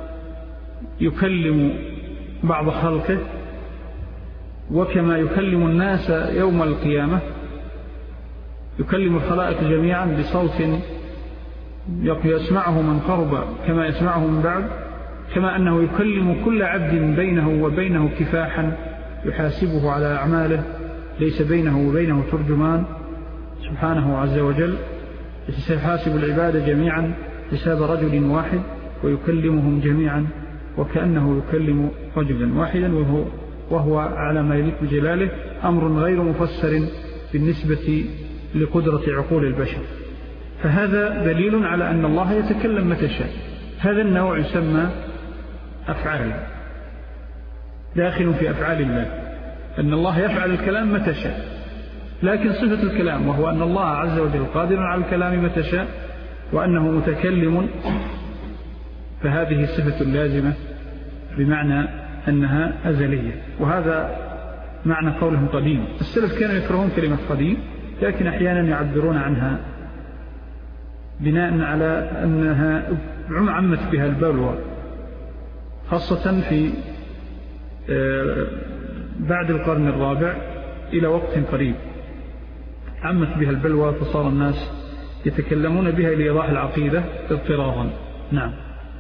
يكلم بعض خلقه، وكما يكلم الناس يوم القيامة، يكلم الخلائق جميعا بصوت يسمعه من قرب كما يسمعه من بعد، كما أنه يكلم كل عبد بينه وبينه كفاحا يحاسبه على أعماله، ليس بينه وبينه ترجمان سبحانه عز وجل، سيحاسب العباد جميعا حساب رجل واحد ويكلمهم جميعا وكأنه يكلم رجلا واحدا، وهو على ما يليق بجلاله أمر غير مفسر بالنسبة لقدرة عقول البشر. فهذا دليل على أن الله يتكلم متى شاء. هذا النوع يسمى أفعال، داخل في أفعال الله، أن الله يفعل الكلام متى شاء. لكن صفة الكلام وهو أن الله عز وجل قادر على الكلام متى شاء وأنه متكلم، فهذه صفة لازمة بمعنى أنها أزلية. وهذا معنى قولهم قديم. السلف كانوا يكرهون كلمة قديم، لكن أحيانا يعبرون عنها بناء على أنها عمت بها البلوى، خاصة في بعد القرن الرابع إلى وقت قريب عمت بها البلوى، فصار الناس يتكلمون بها لإيضاح العقيدة اضطرارا. نعم.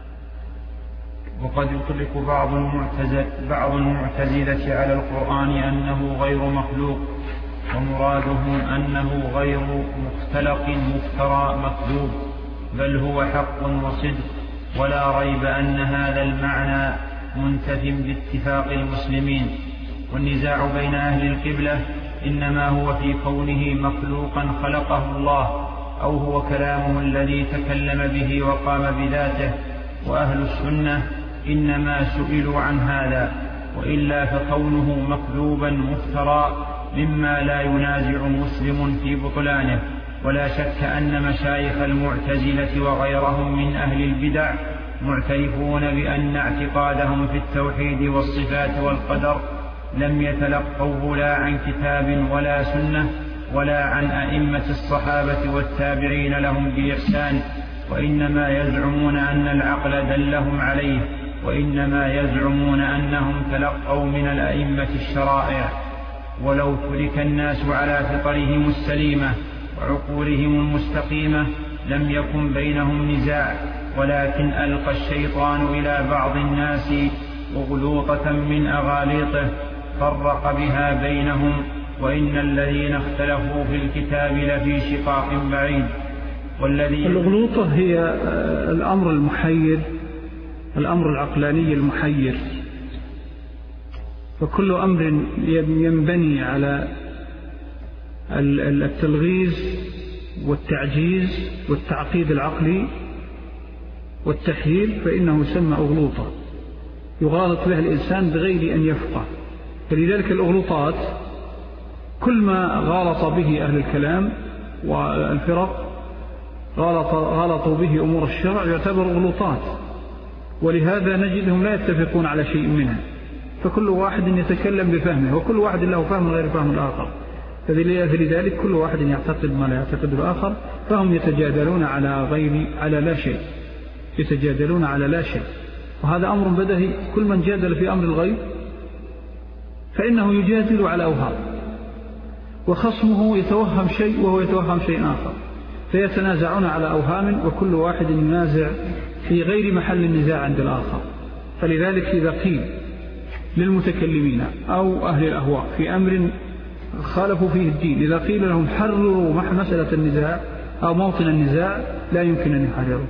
وقد يطلق بعض المعتزلة على القرآن أنه غير مخلوق، ومرادهم أنه غير مختلق مفترى مكذوب، بل هو حق وصدق، ولا ريب أن هذا المعنى منتف باتفاق المسلمين. والنزاع بين أهل القبلة إنما هو في كونه مخلوقا خلقه الله، أو هو كلامه الذي تكلم به وقام بذاته. وأهل السنة إنما سئلوا عن هذا، وإلا فكونه مكذوبا مفترى مما لا ينازع مسلم في بطلانه. ولا شك أن مشايخ المعتزلة وغيرهم من أهل البدع معترفون بأن اعتقادهم في التوحيد والصفات والقدر لم يتلقوا لا عن كتاب ولا سنة ولا عن أئمة الصحابة والتابعين لهم بإحسان، وإنما يزعمون أن العقل دلهم عليه، وإنما يزعمون أنهم تلقوا من الأئمة الشرائع. ولو ترك الناس على فطرهم السليمة وعقولهم المستقيمة لم يكن بينهم نزاع، ولكن ألقى الشيطان إلى بعض الناس أغلوطة من أغاليطه فرق بها بينهم، وإن الذين اختلفوا في الكتاب لفي شقاق بعيد. الأغلوطة هي الأمر المحير، الأمر العقلاني المحير، وكل أمر ينبني على التلغيز والتعجيز والتعقيد العقلي والتحييل فإنه يسمى أغلوطة، يغالط بها الإنسان بغير أن يفقه. فلذلك الأغلوطات كل ما غالط به أهل الكلام والفرق غالطوا به أمور الشرع يعتبر أغلوطات، ولهذا نجدهم لا يتفقون على شيء منها، فكل واحد يتكلم بفهمه، وكل واحد له فهم غير فهم الآخر. فلذلك كل واحد يعتقد ما لا يعتقد الآخر، فهم يتجادلون على لا شيء، يتجادلون على لا شيء. وهذا أمر بدهي، كل من جادل في أمر الغيب فإنه يجادل على أوهام، وخصمه يتوهم شيء وهو يتوهم شيء آخر، فيتنازعون على أوهام، وكل واحد ينازع في غير محل النزاع عند الآخر. فلذلك إذا قيل للمتكلمين أو أهل الأهواء في أمر خالفوا فيه الدين، إذا قيل لهم حرروا مسألة النزاع أو موطن النزاع، لا يمكن أن يحرروا،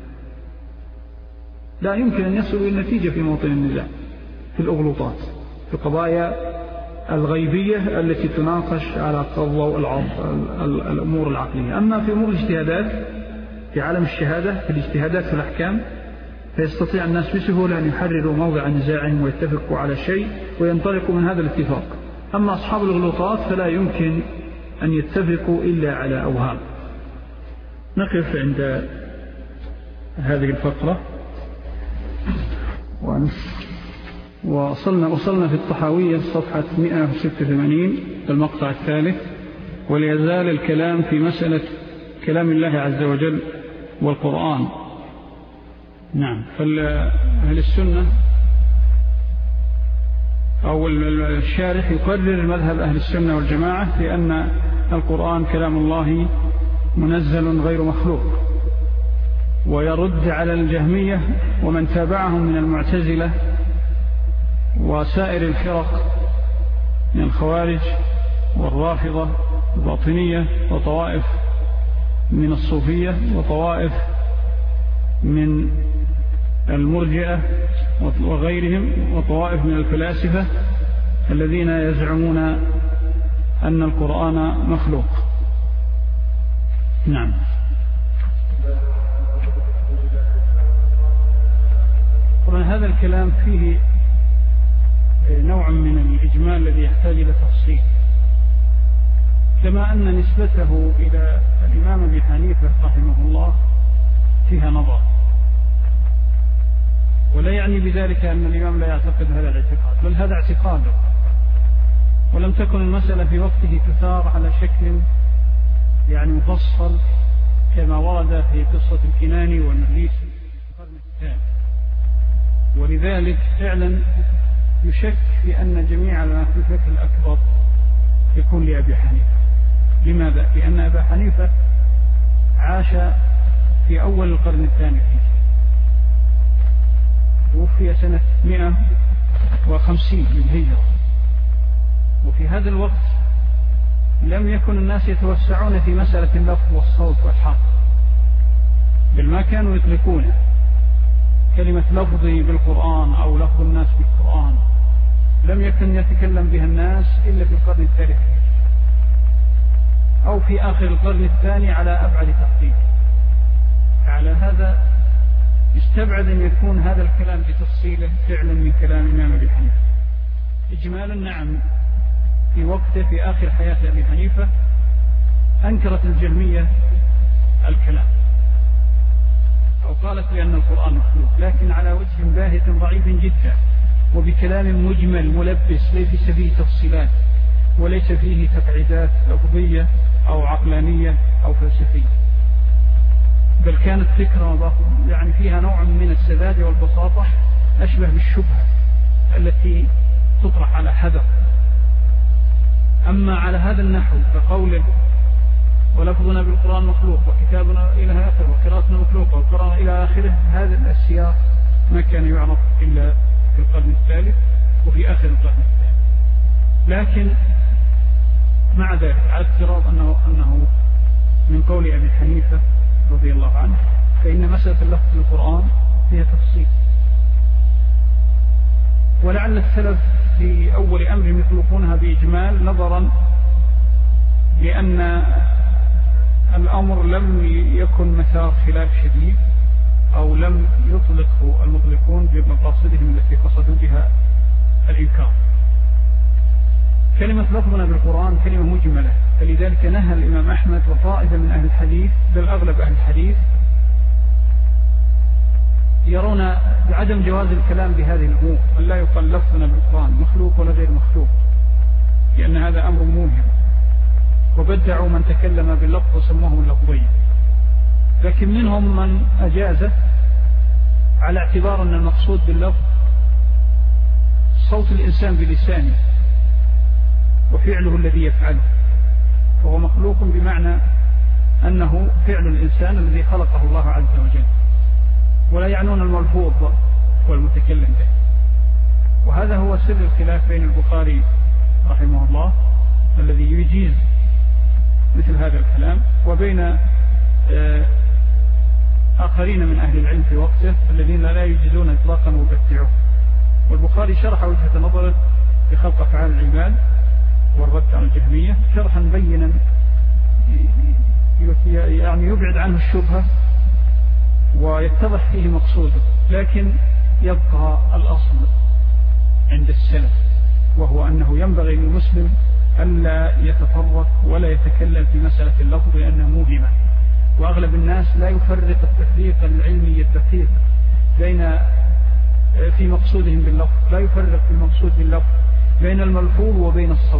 لا يمكن أن يصلوا إلى النتيجة في موطن النزاع في الأغلوطات، في القضايا الغيبية التي تناقش على قضاء الأمور العقلية. أما في أمور الاجتهادات في عالم الشهادة، في الاجتهادات في الأحكام، فيستطيع الناس بسهولة أن يحرروا موضع نزاعهم ويتفقوا على شيء وينطلقوا من هذا الاتفاق. أما أصحاب الغلطات فلا يمكن أن يتفقوا إلا على أوهام. نقف عند هذه الفقرة. وصلنا في الطحاوية صفحة 186 المقطع الثالث. وليزال الكلام في مسألة كلام الله عز وجل والقرآن. نعم. فأهل السنة أو الشارح يقرر مذهب أهل السنة والجماعة في أن القرآن كلام الله منزل غير مخلوق، ويرد على الجهمية ومن تابعهم من المعتزلة وسائر الفرق من الخوارج والرافضة الباطنية وطوائف من الصوفية وطوائف من المرجئة وغيرهم وطوائف من الفلاسفة الذين يزعمون أن القرآن مخلوق. نعم. طبعا هذا الكلام فيه نوع من الإجمال الذي يحتاج إلى تفصيل، كما أن نسبته إلى الإمام أبي حنيفة رحمه الله فيها نظر، ولا يعني بذلك أن الإمام لا يعتقد هذا الاعتقاد، بل هذا اعتقاده، ولم تكن المسألة في وقته تثار على شكل يعني مفصل كما ورد في قصة الكناني والنريسي في القرن الثاني. ولذلك فعلا يشك في أن جميع ما في الفقه الأكبر يكون لأبي حنيفة. لماذا؟ لأن أبا حنيفة عاش في أول القرن الثاني الهجري، توفي سنة 150 للهجرة، وفي هذا الوقت لم يكن الناس يتوسعون في مسألة اللفظ والصوت والحرف، بل ما كانوا يطلقون كلمة لفظي بالقرآن أو لفظ الناس بالقرآن، لم يكن يتكلم بها الناس إلا في القرن الثالث أو في آخر القرن الثاني على أبعد تقدير. على هذا يستبعد أن يكون هذا الكلام بتفصيله فعلا من كلام الإمام أبي حنيفة. إجمالا نعم، في وقته في آخر حياة أبي حنيفة أنكرت الجهمية الكلام أو قالت بأن القرآن مخلوق، لكن على وجه باهت ضعيف جدا وبكلام مجمل ملبس ليس فيه تفصيلات وليس فيه تبعيدات لفظية أو عقلانية أو فلسفية، بل كانت فكرة يعني فيها نوع من السذاجة والبساطة أشبه بالشبهة التي تطرح على حذر. أما على هذا النحو كقوله ولفظنا بالقرآن مخلوق وكتابنا إلى آخره وقراءتنا مخلوقة وقراءنا إلى آخره، هذا السياق ما كان يعرف إلا في القرن الثالث وفي آخر القرن الثالث. لكن مع ذلك على افتراض أنه من قول أبي حنيفة رضي الله عنه، فإن مسألة اللفظ في القرآن فيها تفصيل، ولعل السلف في أول أمر يطلقونها بإجمال نظرا لأن الأمر لم يكن مثار خلاف شديد أو لم يطلقه المطلقون بمقاصدهم التي قصدوا بها الإنكار. كلمة لفظنا بالقرآن كلمة مجملة، فلذلك نهى الإمام أحمد وطائفة من أهل الحديث، بل أغلب أهل الحديث يرون بعدم جواز الكلام بهذه الأمور، أن لا يقال لفظنا بالقرآن مخلوق ولا غير مخلوق، لأن هذا أمر موهم، وبدعوا من تكلم باللفظ وسموهم اللفظية. لكن منهم من أجازه على اعتبار أن المقصود باللفظ صوت الإنسان بلسانه وفعله الذي يفعله، فهو مخلوق بمعنى أنه فعل الإنسان الذي خلقه الله عز وجل، ولا يعنون الملفوظ والمتكلم به. وهذا هو سر الخلاف بين البخاري رحمه الله الذي يجيز مثل هذا الكلام وبين آخرين من أهل العلم في وقته الذين لا يجيزون إطلاقا ويبتعوه. والبخاري شرح وجهة نظره في خلق أفعال العباد والرد على الجهمية شرحا بينا يعني يبعد عنه الشبهة ويتضح فيه مقصوده، لكن يبقى الأصل عند السلف، وهو أنه ينبغي للمسلم ألا يتفرق ولا يتكلم في مسألة اللفظ لأنها موهمة. وأغلب الناس لا يفرق التفريق العلمي الدقيق بين في مقصودهم باللفظ، لا يفرق في المقصود باللفظ بين الملفوظ وبين الصوت،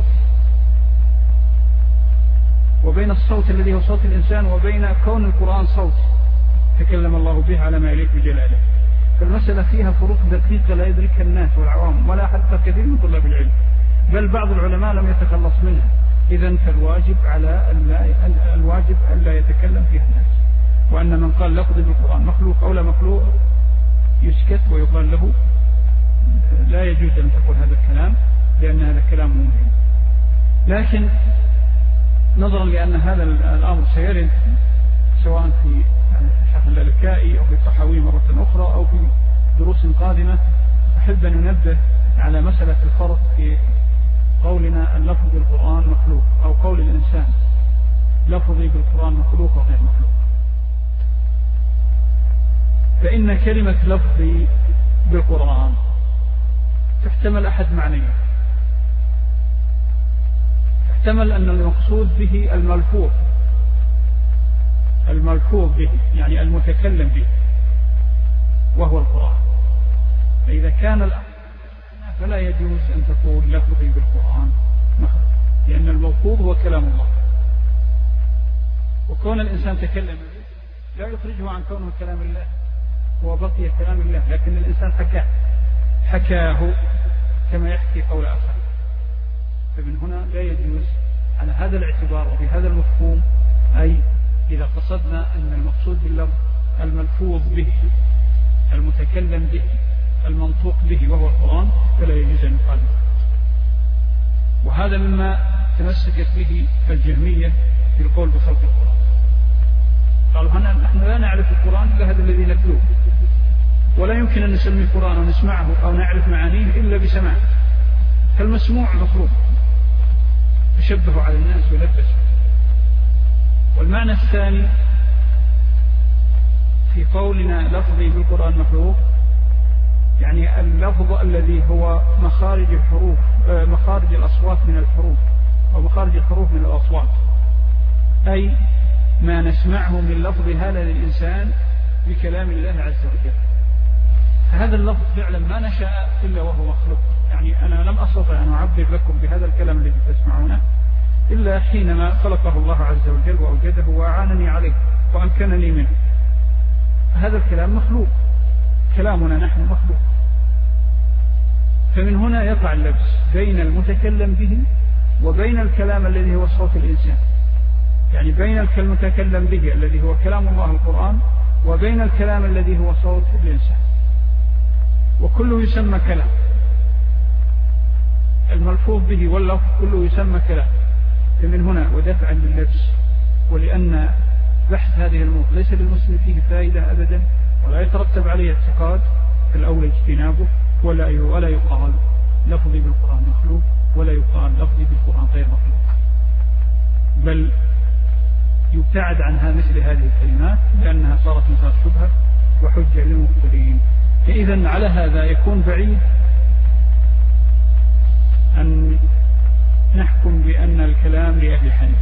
وبين الصوت الذي هو صوت الإنسان وبين كون القرآن صوت تكلم الله به على ما يليق بجلاله. فالمسألة فيها فروق دقيقة لا يدركها الناس والعوام ولا حتى كثير من طلاب العلم، بل بعض العلماء لم يتخلص منها. إذن فالواجب الواجب أن لا يتكلم فيها الناس، وأن من قال لفظ بالقرآن مخلوق أو لا مخلوق يسكت ويقال له لا يجوز أن تقول هذا الكلام لأن هذا كلام مهم. لكن نظرا لأن هذا الأمر سيرد سواء في الشيخ اللالكائي أو في الطحاوي مرة أخرى أو في دروس قادمة، أحب أن ننبه على مسألة الفرق في قولنا اللفظ بالقرآن مخلوق أو قول الإنسان لفظي بالقرآن مخلوق وغير مخلوق. فإن كلمة لفظي بالقرآن تحتمل أحد معنيين. تحتمل أن المقصود به الملفوظ به يعني المتكلم به وهو القرآن. فإذا كان فلا يجوز أن تقول لفظي بالقرآن مخلوق، لأن الملفوظ هو كلام الله، وكون الإنسان تكلم به لا يخرجه عن كونه كلام الله، هو بقي كلام الله، لكن الإنسان حكاه كما يحكي قول آخر. فمن هنا لا يجوز على هذا الاعتبار وبهذا المفهوم، أي إذا قصدنا أن المقصود باللفظ الملفوظ به المتكلم به المنطوق به وهو القرآن فلا يجوز أن يقال. وهذا مما تمسكت به الجهمية في القول بخلق القرآن. قالوا نحن لا نعرف القرآن إلا هذا الذي نتلوه، ولا يمكن أن نسمي القرآن ونسمعه أو نعرف معانيه إلا بسماعه، فالمسموع مخلوق، تشبهوا على الناس ولبسوا. والمعنى الثاني في قولنا لفظي بالقرآن مخلوق يعني اللفظ الذي هو مخارج الحروف، مخارج الأصوات من الحروف أو مخارج الحروف من الأصوات، أي ما نسمعه من لفظ هذا الإنسان بكلام الله عز وجل. فهذا اللفظ فعلا ما نشأ إلا وهو مخلوق. يعني أنا لم أستطع أن أعبر لكم بهذا الكلام الذي تسمعونه إلا حينما خلقه الله عز وجل وأوجده وأعانني عليه وأمكنني منه. هذا الكلام مخلوق، كلامنا نحن مخلوق. فمن هنا يقع اللبس بين المتكلم به وبين الكلام الذي هو صوت الإنسان، يعني بين المتكلم به الذي هو كلام الله القرآن وبين الكلام الذي هو صوت الإنسان، وكله يسمى كلام. الملفوظ به واللفظ كله يسمى كلام. فمن هنا ودفعا لللبس، ولأن بحث هذه الأمور ليس للمسلم فيه فائدة أبدا ولا يترتب عليه اعتقاد، فالأولى اجتنابه، ولا يقال لفظي بالقرآن مخلوق ولا يقال لفظي بالقرآن غير مخلوق، بل يبتعد عنها مثل هذه الكلمات لأنها صارت مثل شبهة وحجة للمبتدئين. فإذا على هذا يكون بعيد أن نحكم بأن الكلام لأهل حنيفة.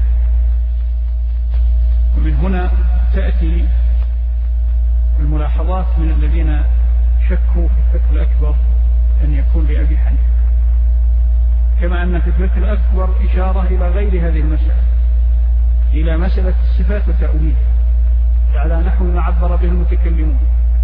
ومن هنا تأتي الملاحظات من الذين شكوا في الفقه الأكبر أن يكون لأبي حنيفة، كما أن في الفقه الأكبر إشارة إلى غير هذه المسألة، إلى مسألة الصفات والتأويل على نحو ما عبر به المتكلمون،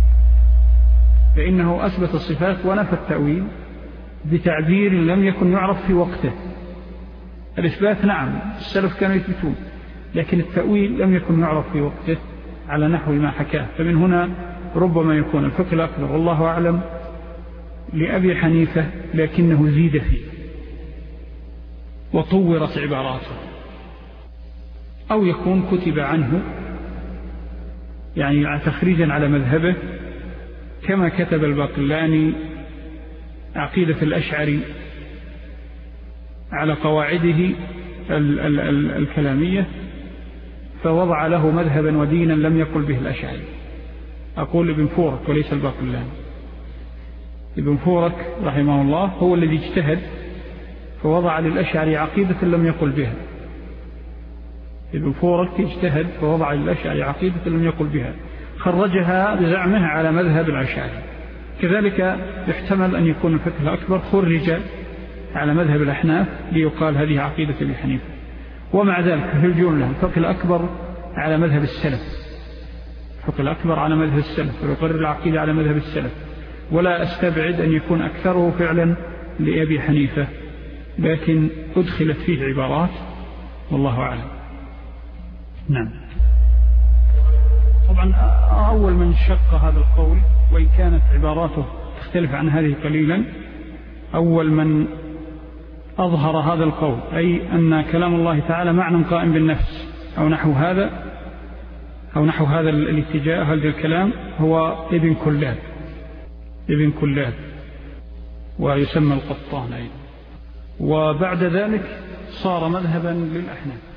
فإنه أثبت الصفات ونفى التأويل بتعبير لم يكن يعرف في وقته. الإثبات نعم السلف كانوا يثبتون، لكن التأويل لم يكن يعرف في وقته على نحو ما حكاه. فمن هنا ربما يكون الفقه الأكبر والله أعلم لأبي حنيفة لكنه زيد فيه وطورت عباراته، أو يكون كتب عنه يعني تخريجا على مذهبه، كما كتب الباقلاني عقيدة الأشعري على قواعده الكلامية، فوضع له مذهبا ودينا لم يقل به الأشعري، أقول ابن فورك وليس الباقلاني. ابن فورك رحمه الله هو الذي اجتهد فوضع للأشعري عقيدة لم يقل بها. ابن فورك اجتهد فوضع للأشعري عقيدة لم يقل بها، خرجها بزعمه على مذهب الأشعري. كذلك يحتمل أن يكون الفقه الأكبر خرج على مذهب الأحناف ليقال هذه عقيدة ابن حنيفة. ومع ذلك في الجملة الفقه الأكبر على مذهب السلف، الفقه الأكبر على مذهب السلف ويقرر العقيدة على مذهب السلف، ولا أستبعد أن يكون أكثره فعلا لأبي حنيفة، لكن أدخلت فيه عبارات والله أعلم. نعم. طبعا أول من شق هذا القول وإن كانت عباراته تختلف عن هذه قليلا، أول من أظهر هذا القول أي أن كلام الله تعالى معنى قائم بالنفس أو نحو هذا الاتجاه هذا الكلام هو ابن كلاب ويسمى القطان أيضا. وبعد ذلك صار مذهبا للأحناف.